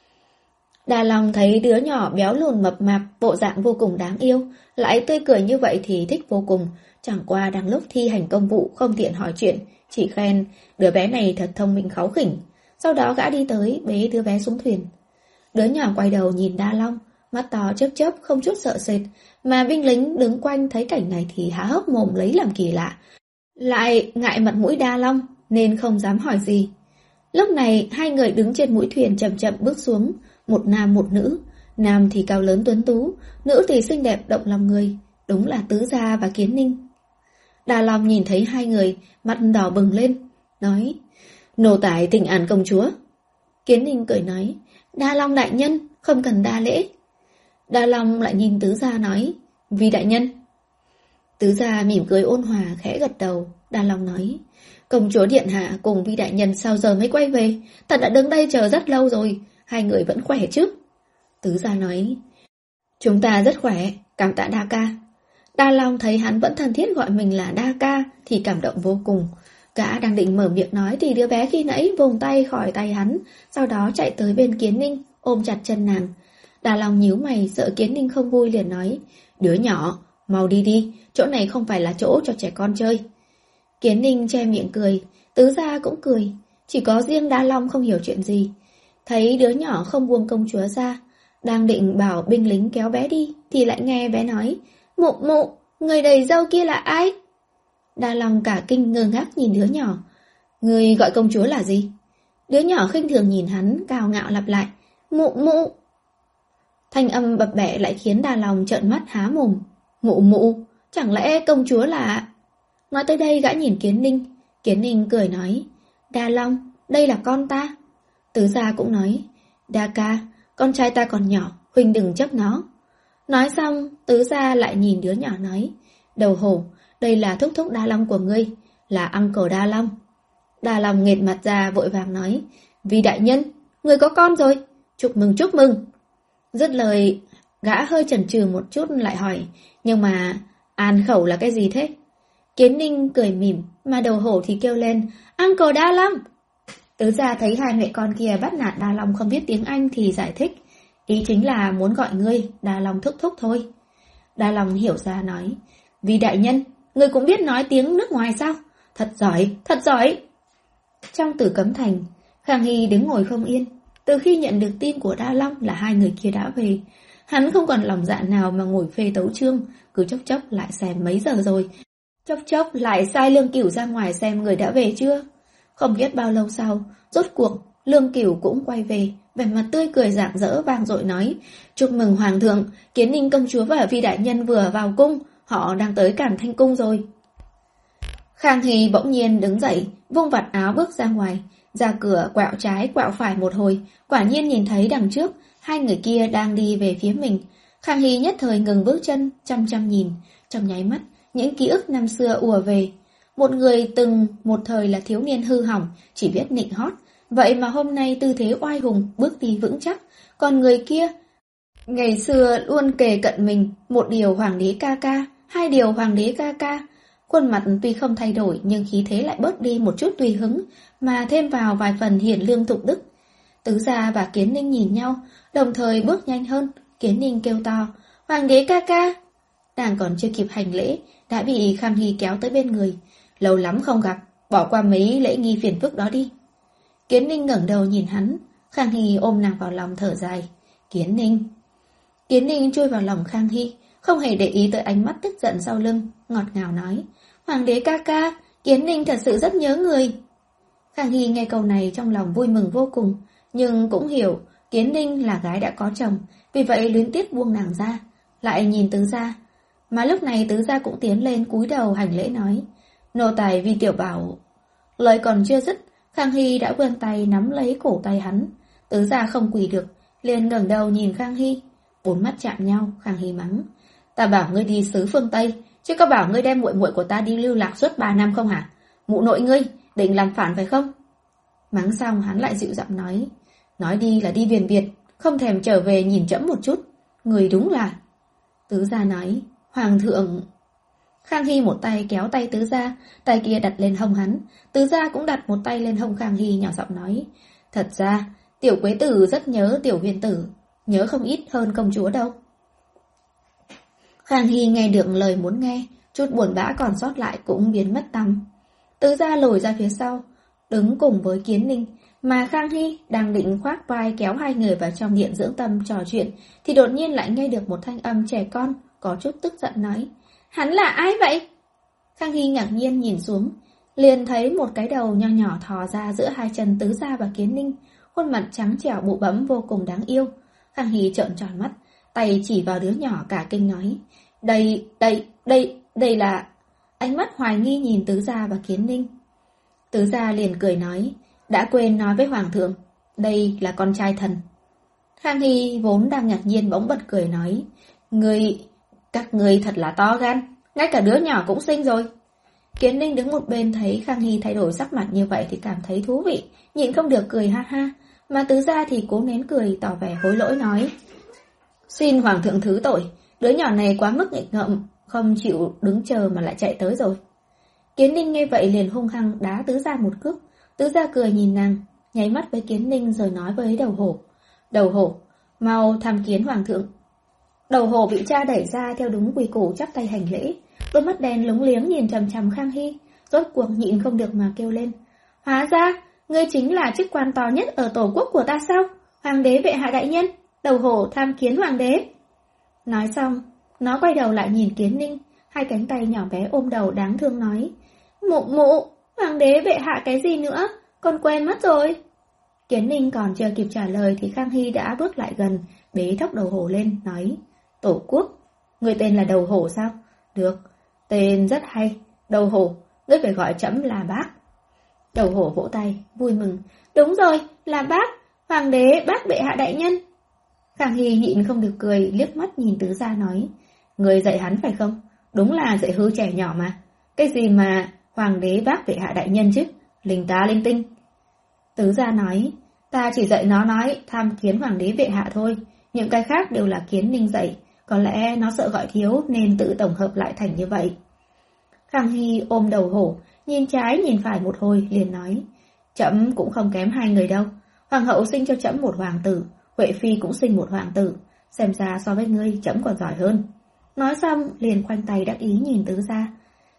Đà Long thấy đứa nhỏ béo lùn mập mạp, bộ dạng vô cùng đáng yêu, lại tươi cười như vậy thì thích vô cùng, chẳng qua đang lúc thi hành công vụ không tiện hỏi chuyện, chỉ khen đứa bé này thật thông minh kháu khỉnh. Sau đó gã đi tới bế đứa bé xuống thuyền. Đứa nhỏ quay đầu nhìn Đa Long, mắt to chớp chớp không chút sợ sệt, mà binh lính đứng quanh thấy cảnh này thì há hốc mồm lấy làm kỳ lạ. Lại ngại mặt mũi Đa Long nên không dám hỏi gì. Lúc này hai người đứng trên mũi thuyền chậm chậm bước xuống, một nam một nữ, nam thì cao lớn tuấn tú, nữ thì xinh đẹp động lòng người, đúng là Tứ Gia và Kiến Ninh. Đà Long nhìn thấy hai người, mặt đỏ bừng lên, nói, nô tài thỉnh an công chúa. Kiến Ninh cười nói, Đa Long đại nhân, không cần đa lễ. Đa Long lại nhìn Tứ Gia nói, vì đại nhân. Tứ Gia mỉm cười ôn hòa khẽ gật đầu. Đa Long nói, công chúa điện hạ cùng vi đại nhân sao giờ mới quay về, thật đã đứng đây chờ rất lâu rồi, hai người vẫn khỏe chứ? Tứ Gia nói, chúng ta rất khỏe, cảm tạ Đa ca. Đa Long thấy hắn vẫn thân thiết gọi mình là Đa ca thì cảm động vô cùng. Gã đang định mở miệng nói thì đứa bé khi nãy vùng tay khỏi tay hắn, sau đó chạy tới bên Kiến Ninh, ôm chặt chân nàng. Đà Long nhíu mày sợ Kiến Ninh không vui liền nói, đứa nhỏ, mau đi đi, chỗ này không phải là chỗ cho trẻ con chơi. Kiến Ninh che miệng cười, Tứ Gia cũng cười, chỉ có riêng Đa Long không hiểu chuyện gì. Thấy đứa nhỏ không buông công chúa ra, đang định bảo binh lính kéo bé đi, thì lại nghe bé nói, mụ mụ, người đầy râu kia là ai? Đa Long cả kinh ngơ ngác nhìn đứa nhỏ, người gọi công chúa là gì? Đứa nhỏ khinh thường nhìn hắn, cao ngạo lặp lại, mụ mụ. Thanh âm bập bẹ lại khiến Đà Long trợn mắt há mồm. Mụ mụ, chẳng lẽ công chúa là... Nói tới đây gã nhìn Kiến Ninh. Kiến Ninh cười nói, Đa Long, đây là con ta. Tứ Gia cũng nói, Đa ca, con trai ta còn nhỏ, huynh đừng chấp nó. Nói xong, Tứ Gia lại nhìn đứa nhỏ nói, đầu hổ, đây là thúc thúc Đa Long của ngươi, là uncle Đa Long. Đa Long nghệt mặt ra vội vàng nói, vì đại nhân, người có con rồi, chúc mừng chúc mừng. Dứt lời, gã hơi chần chừ một chút lại hỏi, nhưng mà an khẩu là cái gì thế? Kiến Ninh cười mỉm, mà đầu hổ thì kêu lên, uncle Đa Long. Tứ Gia thấy hai mẹ con kia bắt nạt Đa Long không biết tiếng Anh thì giải thích, ý chính là muốn gọi ngươi Đa Long thúc thúc thôi. Đa Long hiểu ra nói, vì đại nhân, ngươi cũng biết nói tiếng nước ngoài sao? Thật giỏi, thật giỏi. Trong Tử Cấm Thành, Khang Hy đứng ngồi không yên. Từ khi nhận được tin của Đa Long là hai người kia đã về, hắn không còn lòng dạ nào mà ngồi phê tấu chương, cứ chốc chốc lại xem mấy giờ rồi, chốc chốc lại sai Lương Cửu ra ngoài xem người đã về chưa. Không biết bao lâu sau, rốt cuộc Lương Cửu cũng quay về, vẻ mặt tươi cười rạng rỡ vang dội nói, chúc mừng hoàng thượng, Kiến Ninh công chúa và phi đại nhân vừa vào cung, họ đang tới Cản Thanh cung rồi. Khang Hy bỗng nhiên đứng dậy, vung vạt áo bước ra ngoài, ra cửa quẹo trái quẹo phải một hồi, quả nhiên nhìn thấy đằng trước, hai người kia đang đi về phía mình. Khang Hy nhất thời ngừng bước chân, chăm chăm nhìn, trong nháy mắt, những ký ức năm xưa ùa về. Một người từng một thời là thiếu niên hư hỏng, chỉ biết nịnh hót, vậy mà hôm nay tư thế oai hùng, bước đi vững chắc, còn người kia, ngày xưa luôn kề cận mình, một điều hoàng đế ca ca, hai điều hoàng đế ca ca. Khuôn mặt tuy không thay đổi nhưng khí thế lại bớt đi một chút tùy hứng, mà thêm vào vài phần hiển lương thục đức. Tứ Gia và Kiến Ninh nhìn nhau, đồng thời bước nhanh hơn. Kiến Ninh kêu to, hoàng đế ca ca. Nàng còn chưa kịp hành lễ, đã bị Khang Hy kéo tới bên người. Lâu lắm không gặp, bỏ qua mấy lễ nghi phiền phức đó đi. Kiến Ninh ngẩng đầu nhìn hắn, Khang Hy ôm nàng vào lòng thở dài. Kiến Ninh. Kiến Ninh chui vào lòng Khang Hy, không hề để ý tới ánh mắt tức giận sau lưng, ngọt ngào nói, hoàng đế ca ca, Kiến Ninh thật sự rất nhớ người. Khang Hy nghe câu này trong lòng vui mừng vô cùng, nhưng cũng hiểu Kiến Ninh là gái đã có chồng, vì vậy luyến tiếc buông nàng ra, lại nhìn Tứ Gia. Mà lúc này tứ gia cũng tiến lên cúi đầu hành lễ nói, nô tài vì tiểu bảo. Lời còn chưa dứt, Khang Hy đã vươn tay nắm lấy cổ tay hắn. Tứ gia không quỳ được, liền ngẩng đầu nhìn Khang Hy. Bốn mắt chạm nhau, Khang Hy mắng, ta bảo ngươi đi xứ phương Tây, chứ có bảo ngươi đem muội muội của ta đi lưu lạc suốt ba năm không hả? Mụ nội ngươi định làm phản phải không? Mắng xong hắn lại dịu giọng nói, nói đi là đi viền Việt, không thèm trở về nhìn trẫm một chút. Người đúng là... Tứ gia nói, hoàng thượng... Khang Hy một tay kéo tay tứ gia, tay kia đặt lên hông hắn. Tứ gia cũng đặt một tay lên hông Khang Hy, nhỏ giọng nói, thật ra tiểu quế tử rất nhớ tiểu huyền tử, nhớ không ít hơn công chúa đâu. Khang Hy nghe được lời muốn nghe, chút buồn bã còn sót lại cũng biến mất tăm. Tứ gia lùi ra phía sau, đứng cùng với Kiến Ninh, mà Khang Hy đang định khoác vai kéo hai người vào trong điện dưỡng tâm trò chuyện, thì đột nhiên lại nghe được một thanh âm trẻ con, có chút tức giận nói, hắn là ai vậy? Khang Hy ngạc nhiên nhìn xuống, liền thấy một cái đầu nho nhỏ thò ra giữa hai chân tứ gia và Kiến Ninh, khuôn mặt trắng trẻo bụ bẫm vô cùng đáng yêu. Khang Hy trợn tròn mắt, tay chỉ vào đứa nhỏ cả kinh nói, đây, đây, đây, đây là... Ánh mắt hoài nghi nhìn tứ gia và Kiến Ninh. Tứ gia liền cười nói, đã quên nói với hoàng thượng, đây là con trai thần. Khang Hy vốn đang ngạc nhiên bỗng bật cười nói, người, các người thật là to gan, ngay cả đứa nhỏ cũng sinh rồi. Kiến Ninh đứng một bên thấy Khang Hy thay đổi sắc mặt như vậy thì cảm thấy thú vị, nhịn không được cười ha ha, mà tứ gia thì cố nén cười tỏ vẻ hối lỗi nói, xin hoàng thượng thứ tội, đứa nhỏ này quá mức nghịch ngợm, không chịu đứng chờ mà lại chạy tới rồi. Kiến Ninh nghe vậy liền hung hăng đá tứ gia một cước. Tứ gia cười nhìn nàng, nháy mắt với Kiến Ninh rồi nói với đầu hổ, đầu hổ, mau tham kiến hoàng thượng. Đầu hổ bị cha đẩy ra theo đúng quy củ chắp tay hành lễ, đôi mắt đen lúng liếng nhìn chằm chằm Khang Hy, rốt cuộc nhịn không được mà kêu lên, hóa ra ngươi chính là chức quan to nhất ở tổ quốc của ta sao? Hoàng đế bệ hạ đại nhân, đầu hổ tham kiến hoàng đế. Nói xong, nó quay đầu lại nhìn Kiến Ninh, hai cánh tay nhỏ bé ôm đầu đáng thương nói, mụ mụ, hoàng đế bệ hạ cái gì nữa, con quên mất rồi. Kiến Ninh còn chưa kịp trả lời thì Khang Hy đã bước lại gần, bế thốc đầu hổ lên, nói, tổ quốc, người tên là đầu hổ sao? Được, tên rất hay, đầu hổ, ngươi phải gọi trẫm là bác. Đầu hổ vỗ tay, vui mừng, đúng rồi, là bác, hoàng đế bác bệ hạ đại nhân. Khang Hy nhịn không được cười, liếc mắt nhìn tứ gia nói, người dạy hắn phải không? Đúng là dạy hư trẻ nhỏ mà. Cái gì mà hoàng đế bác bệ hạ đại nhân chứ? Linh tá linh tinh. Tứ gia nói, ta chỉ dạy nó nói tham kiến hoàng đế bệ hạ thôi, những cái khác đều là Kiến Ninh dạy, có lẽ nó sợ gọi thiếu nên tự tổng hợp lại thành như vậy. Khang Hy ôm đầu hổ, nhìn trái nhìn phải một hồi liền nói, trẫm cũng không kém hai người đâu, hoàng hậu sinh cho trẫm một hoàng tử, Huệ Phi cũng sinh một hoàng tử, xem ra so với ngươi trẫm còn giỏi hơn. Nói xong liền khoanh tay đắc ý nhìn tứ gia.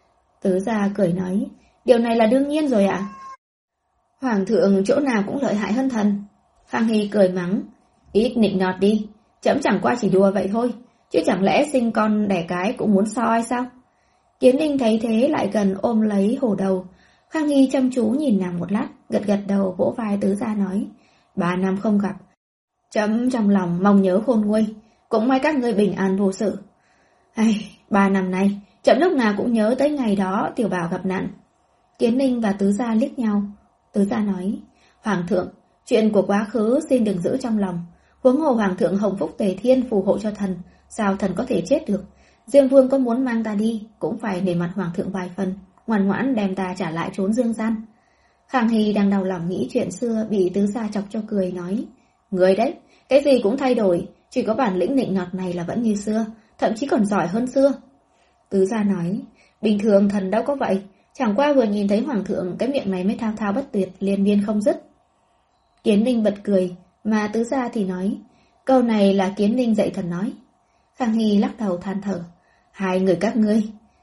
Tứ gia cười nói, điều này là đương nhiên rồi ạ. À? Hoàng thượng chỗ nào cũng lợi hại hơn thần. Khang Hy cười mắng, ít nịnh nọt đi, trẫm chẳng qua chỉ đùa vậy thôi, chứ chẳng lẽ sinh con đẻ cái cũng muốn so hay sao? Kiến Ninh thấy thế lại gần ôm lấy hổ đầu. Khang Hy chăm chú nhìn nàng một lát, gật gật đầu vỗ vai tứ gia nói, ba năm không gặp, trẫm trong lòng mong nhớ khôn nguôi, cũng may các ngươi bình an vô sự. Ai, ba năm nay, trẫm lúc nào cũng nhớ tới ngày đó tiểu bảo gặp nạn. Kiến Ninh và tứ gia liếc nhau. Tứ gia nói, hoàng thượng, chuyện của quá khứ xin đừng giữ trong lòng. Huống hồ hoàng thượng hồng phúc tề thiên phù hộ cho thần, sao thần có thể chết được? Diêm vương có muốn mang ta đi, cũng phải nể mặt hoàng thượng vài phần, ngoan ngoãn đem ta trả lại trốn dương gian. Khang Hy đang đau lòng nghĩ chuyện xưa bị tứ gia chọc cho cười nói, người đấy, cái gì cũng thay đổi, chỉ có bản lĩnh nịnh nọt này là vẫn như xưa, thậm chí còn giỏi hơn xưa. Tứ gia nói, bình thường thần đâu có vậy, chẳng qua vừa nhìn thấy hoàng thượng cái miệng này mới thao thao bất tuyệt, liên miên không dứt. Kiến Ninh bật cười, mà tứ gia thì nói, câu này là Kiến Ninh dạy thần nói. Khang Hy lắc đầu than thở, hai người các ngươi,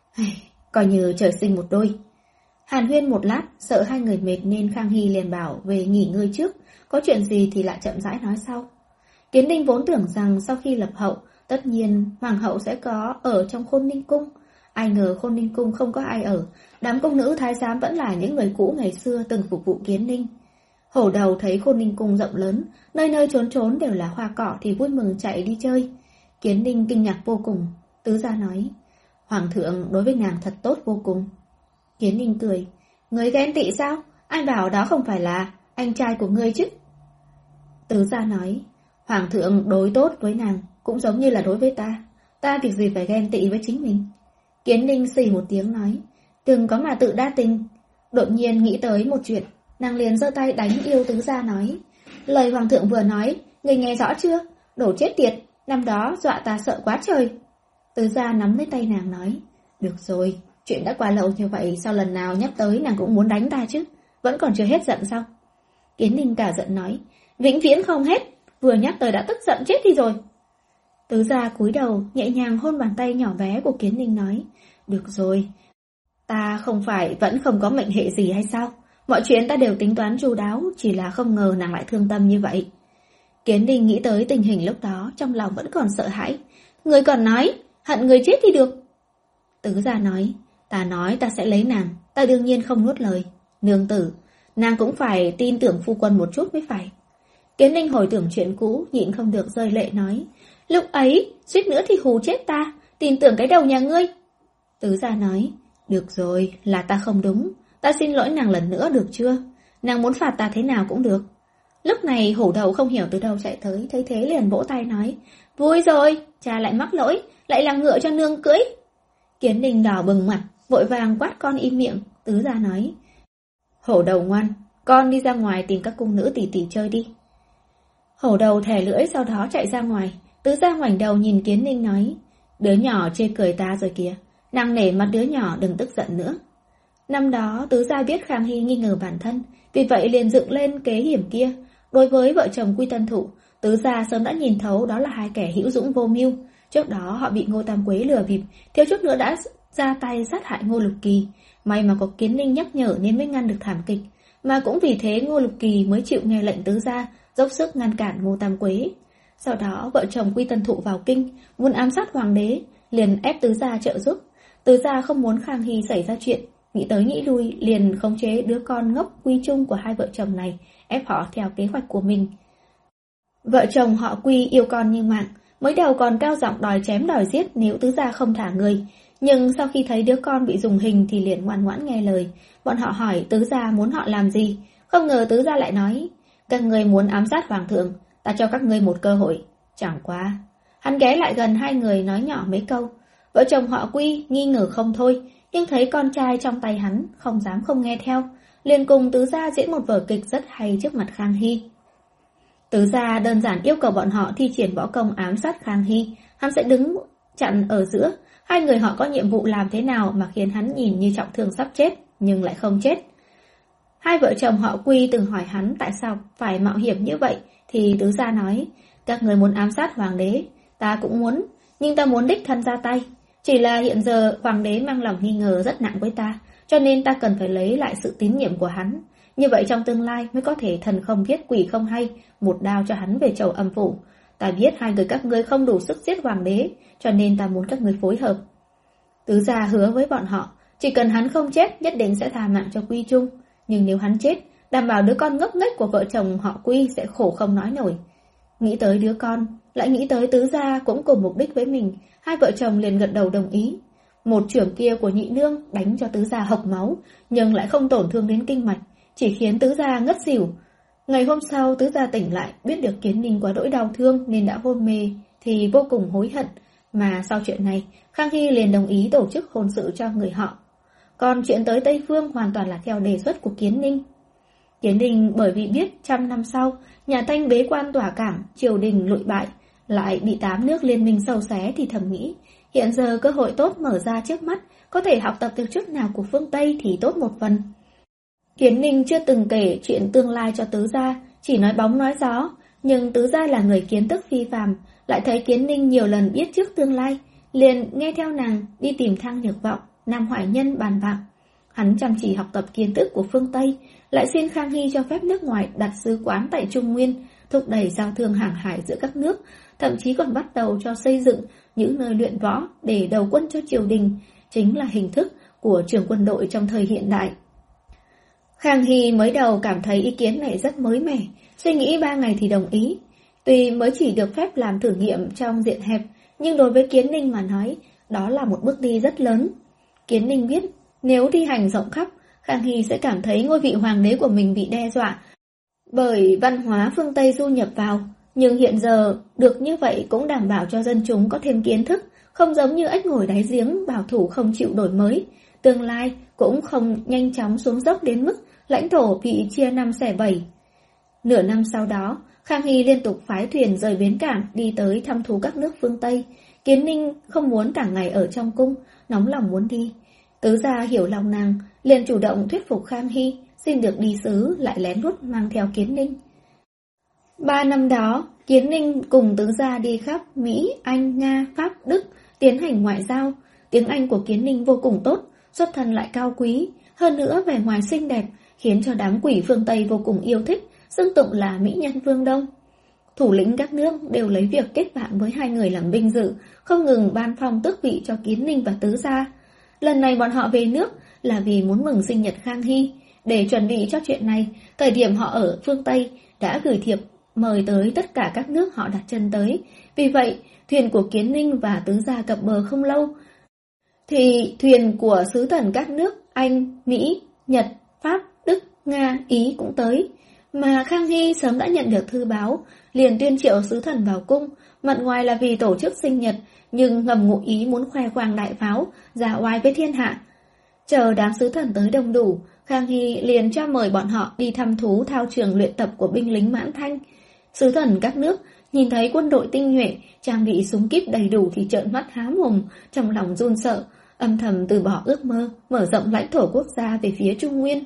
coi như trời sinh một đôi. Hàn huyên một lát, sợ hai người mệt nên Khang Hy liền bảo về nghỉ ngơi trước, có chuyện gì thì lại chậm rãi nói sau. Kiến Ninh vốn tưởng rằng sau khi lập hậu, tất nhiên hoàng hậu sẽ có ở trong Khôn Ninh cung. Ai ngờ Khôn Ninh cung không có ai ở, đám công nữ thái giám vẫn là những người cũ ngày xưa từng phục vụ Kiến Ninh. Hổ đầu thấy Khôn Ninh cung rộng lớn, nơi nơi trốn trốn đều là hoa cỏ thì vui mừng chạy đi chơi. Kiến Ninh kinh ngạc vô cùng. Tứ gia nói, Hoàng thượng đối với nàng thật tốt vô cùng. Kiến Ninh cười, ngươi ghen tị sao? Ai bảo đó không phải là anh trai của ngươi chứ? Tứ gia nói, Hoàng thượng đối tốt với nàng cũng giống như là đối với ta. Ta việc gì phải ghen tị với chính mình? Kiến Ninh xì một tiếng nói, đừng có mà tự đa tình. Đột nhiên nghĩ tới một chuyện, nàng liền giơ tay đánh yêu tứ gia nói, lời Hoàng thượng vừa nói, ngươi nghe rõ chưa? Đổ chết tiệt, năm đó dọa ta sợ quá trời. Tứ gia nắm lấy tay nàng nói, được rồi, chuyện đã qua lâu như vậy, sao lần nào nhắc tới nàng cũng muốn đánh ta chứ? Vẫn còn chưa hết giận sao? Kiến Ninh cả giận nói, vĩnh viễn không hết, vừa nhắc tới đã tức giận chết đi rồi. Tứ gia cúi đầu nhẹ nhàng hôn bàn tay nhỏ bé của Kiến Ninh nói, được rồi, ta không phải vẫn không có mệnh hệ gì hay sao? Mọi chuyện ta đều tính toán chu đáo, chỉ là không ngờ nàng lại thương tâm như vậy. Kiến Ninh nghĩ tới tình hình lúc đó, trong lòng vẫn còn sợ hãi. Người còn nói, hận người chết thì được. Tứ gia nói, ta nói ta sẽ lấy nàng, ta đương nhiên không nuốt lời. Nương tử, nàng cũng phải tin tưởng phu quân một chút mới phải. Kiến Ninh hồi tưởng chuyện cũ, nhịn không được rơi lệ nói, lúc ấy, suýt nữa thì hù chết ta, tin tưởng cái đầu nhà ngươi. Tứ gia nói, được rồi, là ta không đúng, ta xin lỗi nàng lần nữa được chưa? Nàng muốn phạt ta thế nào cũng được. Lúc này hổ đầu không hiểu từ đâu chạy tới, thấy thế liền vỗ tay nói, vui rồi, cha lại mắc lỗi, lại làm ngựa cho nương cưỡi. Kiến Ninh đỏ bừng mặt, vội vàng quát con im miệng. Tứ gia nói, hổ đầu ngoan, con đi ra ngoài tìm các cung nữ tỷ tỷ chơi đi. Hổ đầu thè lưỡi sau đó chạy ra ngoài. Tứ gia ngoảnh đầu nhìn Kiến Ninh nói, đứa nhỏ chê cười ta rồi kìa, nàng nể mặt đứa nhỏ đừng tức giận nữa. Năm đó tứ gia biết Khang Hy nghi ngờ bản thân, vì vậy liền dựng lên kế hiểm kia. Đối với vợ chồng Quy Tân Thụ, tứ gia sớm đã nhìn thấu đó là hai kẻ hữu dũng vô mưu. Trước đó họ bị Ngô Tam Quế lừa bịp, thiếu chút nữa đã ra tay sát hại Ngô Lục Kỳ. May mà có Kiến Ninh nhắc nhở nên mới ngăn được thảm kịch, mà cũng vì thế Ngô Lục Kỳ mới chịu nghe lệnh tứ gia, dốc sức ngăn cản Ngô Tam Quế. Sau đó vợ chồng Quy Tân Thụ vào kinh, muốn ám sát hoàng đế, liền ép tứ gia trợ giúp. Tứ gia không muốn Khang Hy xảy ra chuyện, nghĩ tới nghĩ lui liền khống chế đứa con ngốc Quy Trung của hai vợ chồng này, ép họ theo kế hoạch của mình. Vợ chồng họ Quy yêu con như mạng, mới đầu còn cao giọng đòi chém đòi giết nếu tứ gia không thả người, nhưng sau khi thấy đứa con bị dùng hình thì liền ngoan ngoãn nghe lời. Bọn họ hỏi tứ gia muốn họ làm gì, không ngờ tứ gia lại nói, các ngươi muốn ám sát hoàng thượng, ta cho các ngươi một cơ hội. Chẳng qua, hắn ghé lại gần hai người nói nhỏ mấy câu. Vợ chồng họ Quy nghi ngờ không thôi, nhưng thấy con trai trong tay hắn, không dám không nghe theo, liền cùng tứ gia diễn một vở kịch rất hay trước mặt Khang Hy. Tứ gia đơn giản yêu cầu bọn họ thi triển võ công ám sát Khang Hy, hắn sẽ đứng chặn ở giữa, hai người họ có nhiệm vụ làm thế nào mà khiến hắn nhìn như trọng thương sắp chết, nhưng lại không chết. Hai vợ chồng họ Quy từng hỏi hắn tại sao phải mạo hiểm như vậy, thì tứ gia nói, các người muốn ám sát hoàng đế, ta cũng muốn, nhưng ta muốn đích thân ra tay. Chỉ là hiện giờ hoàng đế mang lòng nghi ngờ rất nặng với ta, cho nên ta cần phải lấy lại sự tín nhiệm của hắn. Như vậy trong tương lai mới có thể thần không biết quỷ không hay, một đao cho hắn về chầu âm phủ. Ta biết hai người các ngươi không đủ sức giết hoàng đế, cho nên ta muốn các ngươi phối hợp. Tứ gia hứa với bọn họ, chỉ cần hắn không chết nhất định sẽ tha mạng cho Quy Trung. Nhưng nếu hắn chết, đảm bảo đứa con ngốc nghếch của vợ chồng họ Quy sẽ khổ không nói nổi. Nghĩ tới đứa con, lại nghĩ tới tứ gia cũng cùng mục đích với mình, hai vợ chồng liền gật đầu đồng ý. Một chưởng kia của nhị nương đánh cho tứ gia hộc máu, nhưng lại không tổn thương đến kinh mạch, chỉ khiến tứ gia ngất xỉu. Ngày hôm sau tứ gia tỉnh lại, biết được Kiến Ninh quá đỗi đau thương nên đã hôn mê, thì vô cùng hối hận. Mà sau chuyện này, Khang Hy liền đồng ý tổ chức hôn sự cho người họ. Còn chuyện tới Tây Phương hoàn toàn là theo đề xuất của Kiến Ninh. Kiến Ninh bởi vì biết trăm năm sau, nhà Thanh bế quan tỏa cảng, triều đình lụi bại, lại bị tám nước liên minh sâu xé thì thầm nghĩ, hiện giờ cơ hội tốt mở ra trước mắt, có thể học tập được chút nào của phương Tây thì tốt một phần. Kiến Ninh chưa từng kể chuyện tương lai cho tứ gia, chỉ nói bóng nói gió, nhưng tứ gia là người kiến thức phi phàm, lại thấy Kiến Ninh nhiều lần biết trước tương lai, liền nghe theo nàng đi tìm Thang Nhược Vọng, Nam Hoài Nhân bàn bạc. Hắn chăm chỉ học tập kiến thức của phương Tây, lại xin Khang Hy cho phép nước ngoài đặt sứ quán tại Trung Nguyên, thúc đẩy giao thương hàng hải giữa các nước, thậm chí còn bắt đầu cho xây dựng những nơi luyện võ để đầu quân cho triều đình, chính là hình thức của trường quân đội trong thời hiện đại. Khang Hy mới đầu cảm thấy ý kiến này rất mới mẻ, suy nghĩ ba ngày thì đồng ý. Tuy mới chỉ được phép làm thử nghiệm trong diện hẹp, nhưng đối với Kiến Ninh mà nói, đó là một bước đi rất lớn. Kiến Ninh biết, nếu thi hành rộng khắp, Khang Hy sẽ cảm thấy ngôi vị hoàng đế của mình bị đe dọa bởi văn hóa phương Tây du nhập vào. Nhưng hiện giờ, được như vậy cũng đảm bảo cho dân chúng có thêm kiến thức, không giống như ếch ngồi đáy giếng, bảo thủ không chịu đổi mới. Tương lai cũng không nhanh chóng xuống dốc đến mức lãnh thổ bị chia năm xẻ bảy. Nửa năm sau đó, Khang Hy liên tục phái thuyền rời bến cảng đi tới thăm thú các nước phương Tây. Kiến Ninh không muốn cả ngày ở trong cung, nóng lòng muốn đi. Tứ gia hiểu lòng nàng, liền chủ động thuyết phục Khang Hy, xin được đi sứ, lại lén lút mang theo Kiến Ninh. Ba năm đó, Kiến Ninh cùng tứ gia đi khắp Mỹ, Anh, Nga, Pháp, Đức, tiến hành ngoại giao. Tiếng Anh của Kiến Ninh vô cùng tốt, xuất thân lại cao quý, hơn nữa vẻ ngoài xinh đẹp, khiến cho đám quỷ phương Tây vô cùng yêu thích, xưng tụng là mỹ nhân phương Đông. Thủ lĩnh các nước đều lấy việc kết bạn với hai người làm vinh dự, không ngừng ban phong tước vị cho Kiến Ninh và tứ gia. Lần này bọn họ về nước là vì muốn mừng sinh nhật Khang Hy. Để chuẩn bị cho chuyện này, thời điểm họ ở phương Tây đã gửi thiệp mời tới tất cả các nước họ đặt chân tới. Vì vậy, thuyền của Kiến Ninh và tứ gia cập bờ không lâu, thì thuyền của sứ thần các nước Anh, Mỹ, Nhật, Pháp, Đức, Nga, Ý cũng tới. Mà Khang Hy sớm đã nhận được thư báo, liền tuyên triệu sứ thần vào cung, mặt ngoài là vì tổ chức sinh nhật, nhưng ngầm ngụ ý muốn khoe khoang đại pháo, giả oai với thiên hạ. Chờ đám sứ thần tới đông đủ, Khang Hy liền cho mời bọn họ đi thăm thú thao trường luyện tập của binh lính Mãn Thanh. Sứ thần các nước nhìn thấy quân đội tinh nhuệ, trang bị súng kíp đầy đủ thì trợn mắt há mồm, trong lòng run sợ, âm thầm từ bỏ ước mơ, mở rộng lãnh thổ quốc gia về phía Trung Nguyên.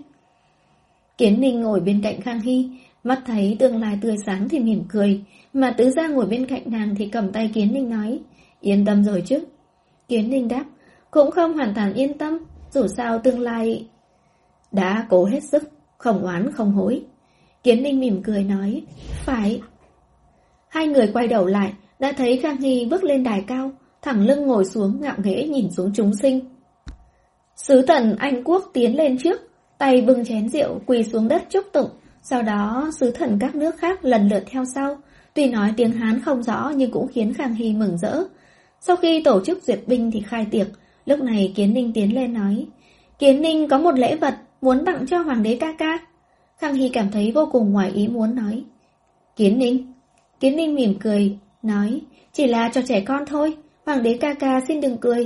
Kiến Ninh ngồi bên cạnh Khang Hy, mắt thấy tương lai tươi sáng thì mỉm cười, mà tứ gia ngồi bên cạnh nàng thì cầm tay Kiến Ninh nói, yên tâm rồi chứ. Kiến Ninh đáp, cũng không hoàn toàn yên tâm, dù sao tương lai đã cố hết sức, không oán không hối. Kiến Ninh mỉm cười nói, phải. Hai người quay đầu lại, đã thấy Khang Hy bước lên đài cao, thẳng lưng ngồi xuống ngạo nghễ nhìn xuống chúng sinh. Sứ thần Anh Quốc tiến lên trước, tay bưng chén rượu quỳ xuống đất chúc tụng, sau đó sứ thần các nước khác lần lượt theo sau. Tuy nói tiếng Hán không rõ nhưng cũng khiến Khang Hy mừng rỡ. Sau khi tổ chức duyệt binh thì khai tiệc, lúc này Kiến Ninh tiến lên nói, Kiến Ninh có một lễ vật muốn tặng cho hoàng đế ca ca. Khang Hy cảm thấy vô cùng ngoài ý muốn nói, Kiến Ninh. Kiến Ninh mỉm cười, nói, chỉ là cho trẻ con thôi, hoàng đế ca ca xin đừng cười.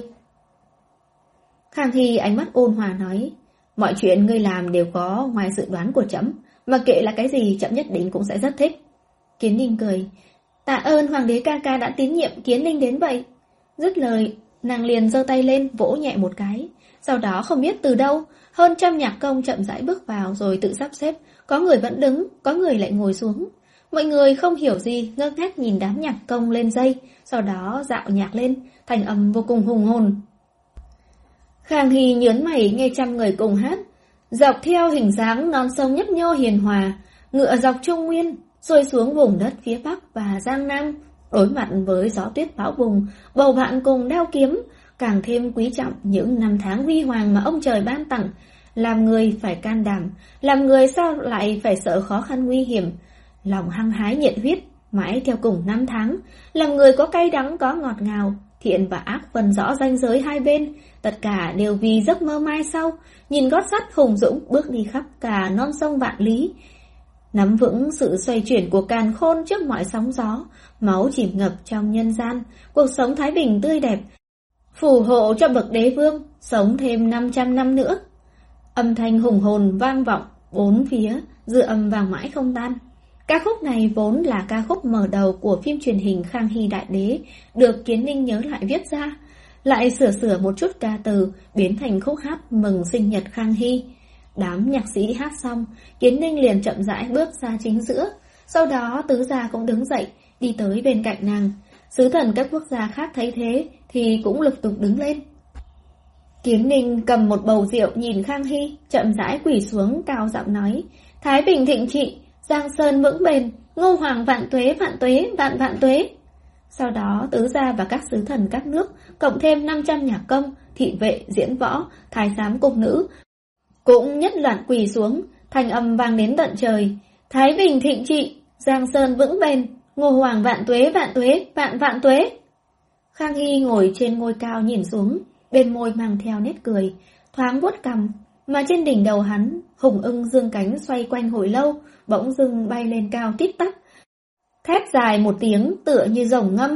Khang Hy ánh mắt ôn hòa nói, mọi chuyện ngươi làm đều có ngoài dự đoán của trẫm, mà kệ là cái gì trẫm nhất định cũng sẽ rất thích. Kiến Ninh cười, tạ ơn hoàng đế ca ca đã tín nhiệm Kiến Ninh đến vậy. Dứt lời, nàng liền giơ tay lên vỗ nhẹ một cái. Sau đó không biết từ đâu, hơn trăm nhạc công chậm rãi bước vào rồi tự sắp xếp, có người vẫn đứng, có người lại ngồi xuống. Mọi người không hiểu gì, ngơ ngác nhìn đám nhạc công lên dây, sau đó dạo nhạc lên, thành âm vô cùng hùng hồn. Khang Hy nhớn mày nghe trăm người cùng hát, dọc theo hình dáng non sông nhấp nhô hiền hòa, ngựa dọc Trung Nguyên, xuôi xuống vùng đất phía Bắc và Giang Nam, đối mặt với gió tuyết bão bùng, bầu bạn cùng đao kiếm, càng thêm quý trọng những năm tháng huy hoàng mà ông trời ban tặng. Làm người phải can đảm, làm người sao lại phải sợ khó khăn nguy hiểm, lòng hăng hái nhiệt huyết, mãi theo cùng năm tháng, làm người có cay đắng có ngọt ngào, thiện và ác phân rõ ranh giới hai bên, tất cả đều vì giấc mơ mai sau, nhìn gót sắt hùng dũng bước đi khắp cả non sông vạn lý, nắm vững sự xoay chuyển của càn khôn trước mọi sóng gió, máu chìm ngập trong nhân gian, cuộc sống thái bình tươi đẹp, phù hộ cho bậc đế vương sống thêm năm trăm năm nữa. Âm thanh hùng hồn vang vọng bốn phía, dư âm vang mãi không tan. Ca khúc này vốn là ca khúc mở đầu của phim truyền hình Khang Hy Đại Đế, được Kiến Ninh nhớ lại viết ra, lại sửa sửa một chút ca từ, biến thành khúc hát mừng sinh nhật Khang Hy. Đám nhạc sĩ hát xong, Kiến Ninh liền chậm rãi bước ra chính giữa, sau đó tứ gia cũng đứng dậy, đi tới bên cạnh nàng. Sứ thần các quốc gia khác thấy thế thì cũng lục tục đứng lên. Kiến Ninh cầm một bầu rượu nhìn Khang Hy, chậm rãi quỳ xuống cao giọng nói, Thái Bình thịnh trị, Giang Sơn vững bền, Ngô Hoàng vạn tuế vạn tuế vạn vạn tuế. Sau đó tứ gia và các sứ thần các nước, cộng thêm năm trăm nhạc công, thị vệ, diễn võ, thái giám cung nữ, cũng nhất loạt quỳ xuống, thanh âm vang đến tận trời, Thái Bình thịnh trị, Giang Sơn vững bền, Ngô Hoàng vạn tuế vạn tuế vạn vạn tuế. Khang Hy ngồi trên ngôi cao nhìn xuống, bên môi mang theo nét cười, thoáng vuốt cằm, mà trên đỉnh đầu hắn, hùng ưng dương cánh xoay quanh hồi lâu, bỗng dưng bay lên cao tít tắp. Thét dài một tiếng tựa như rồng ngâm.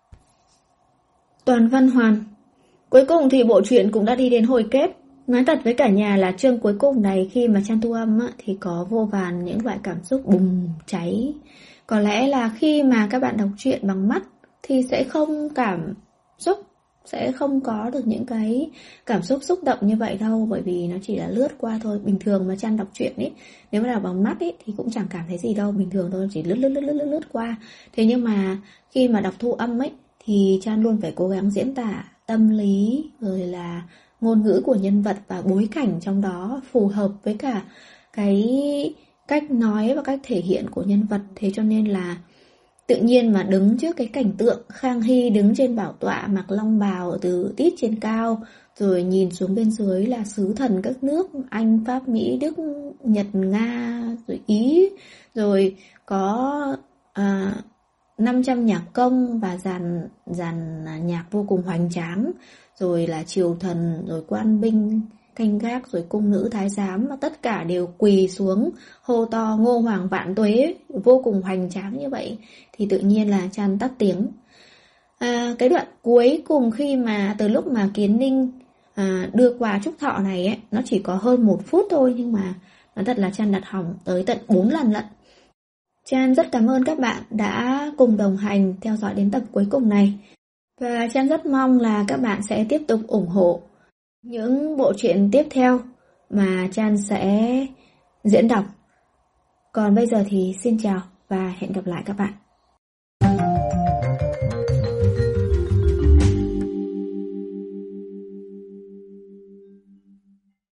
Toàn văn hoàn. Cuối cùng thì bộ truyện cũng đã đi đến hồi kết. Nói thật với cả nhà là chương cuối cùng này khi mà Chan thu âm á, thì có vô vàn những loại cảm xúc bùng cháy. Có lẽ là khi mà các bạn đọc truyện bằng mắt thì sẽ không cảm xúc, sẽ không có được những cái cảm xúc xúc động như vậy đâu, bởi vì nó chỉ là lướt qua thôi. Bình thường mà Chan đọc truyện ấy, nếu mà đọc bằng mắt ấy thì cũng chẳng cảm thấy gì đâu, bình thường thôi, chỉ lướt lướt lướt lướt lướt, lướt qua. Thế nhưng mà khi mà đọc thu âm ấy thì Chan luôn phải cố gắng diễn tả tâm lý rồi là ngôn ngữ của nhân vật và bối cảnh trong đó phù hợp với cả cái cách nói và cách thể hiện của nhân vật. Thế cho nên là tự nhiên mà đứng trước cái cảnh tượng Khang Hy đứng trên bảo tọa mặc long bào từ tít trên cao, rồi nhìn xuống bên dưới là sứ thần các nước Anh, Pháp, Mỹ, Đức, Nhật, Nga, rồi Ý, rồi có à, năm trăm nhạc công và dàn, dàn nhạc vô cùng hoành tráng, rồi là triều thần, rồi quan binh canh gác, rồi cung nữ thái giám, mà tất cả đều quỳ xuống hô to Ngô Hoàng vạn tuế, vô cùng hoành tráng như vậy. Thì tự nhiên là Chan tắt tiếng. à, Cái đoạn cuối cùng khi mà từ lúc mà Kiến Ninh à, đưa quà chúc thọ này ấy, nó chỉ có hơn một phút thôi, nhưng mà nói thật là Chan đặt hỏng tới tận bốn lần lận. Chan rất cảm ơn các bạn đã cùng đồng hành theo dõi đến tập cuối cùng này. Và Chan rất mong là các bạn sẽ tiếp tục ủng hộ những bộ truyện tiếp theo mà Chan sẽ diễn đọc. Còn bây giờ thì xin chào và hẹn gặp lại các bạn.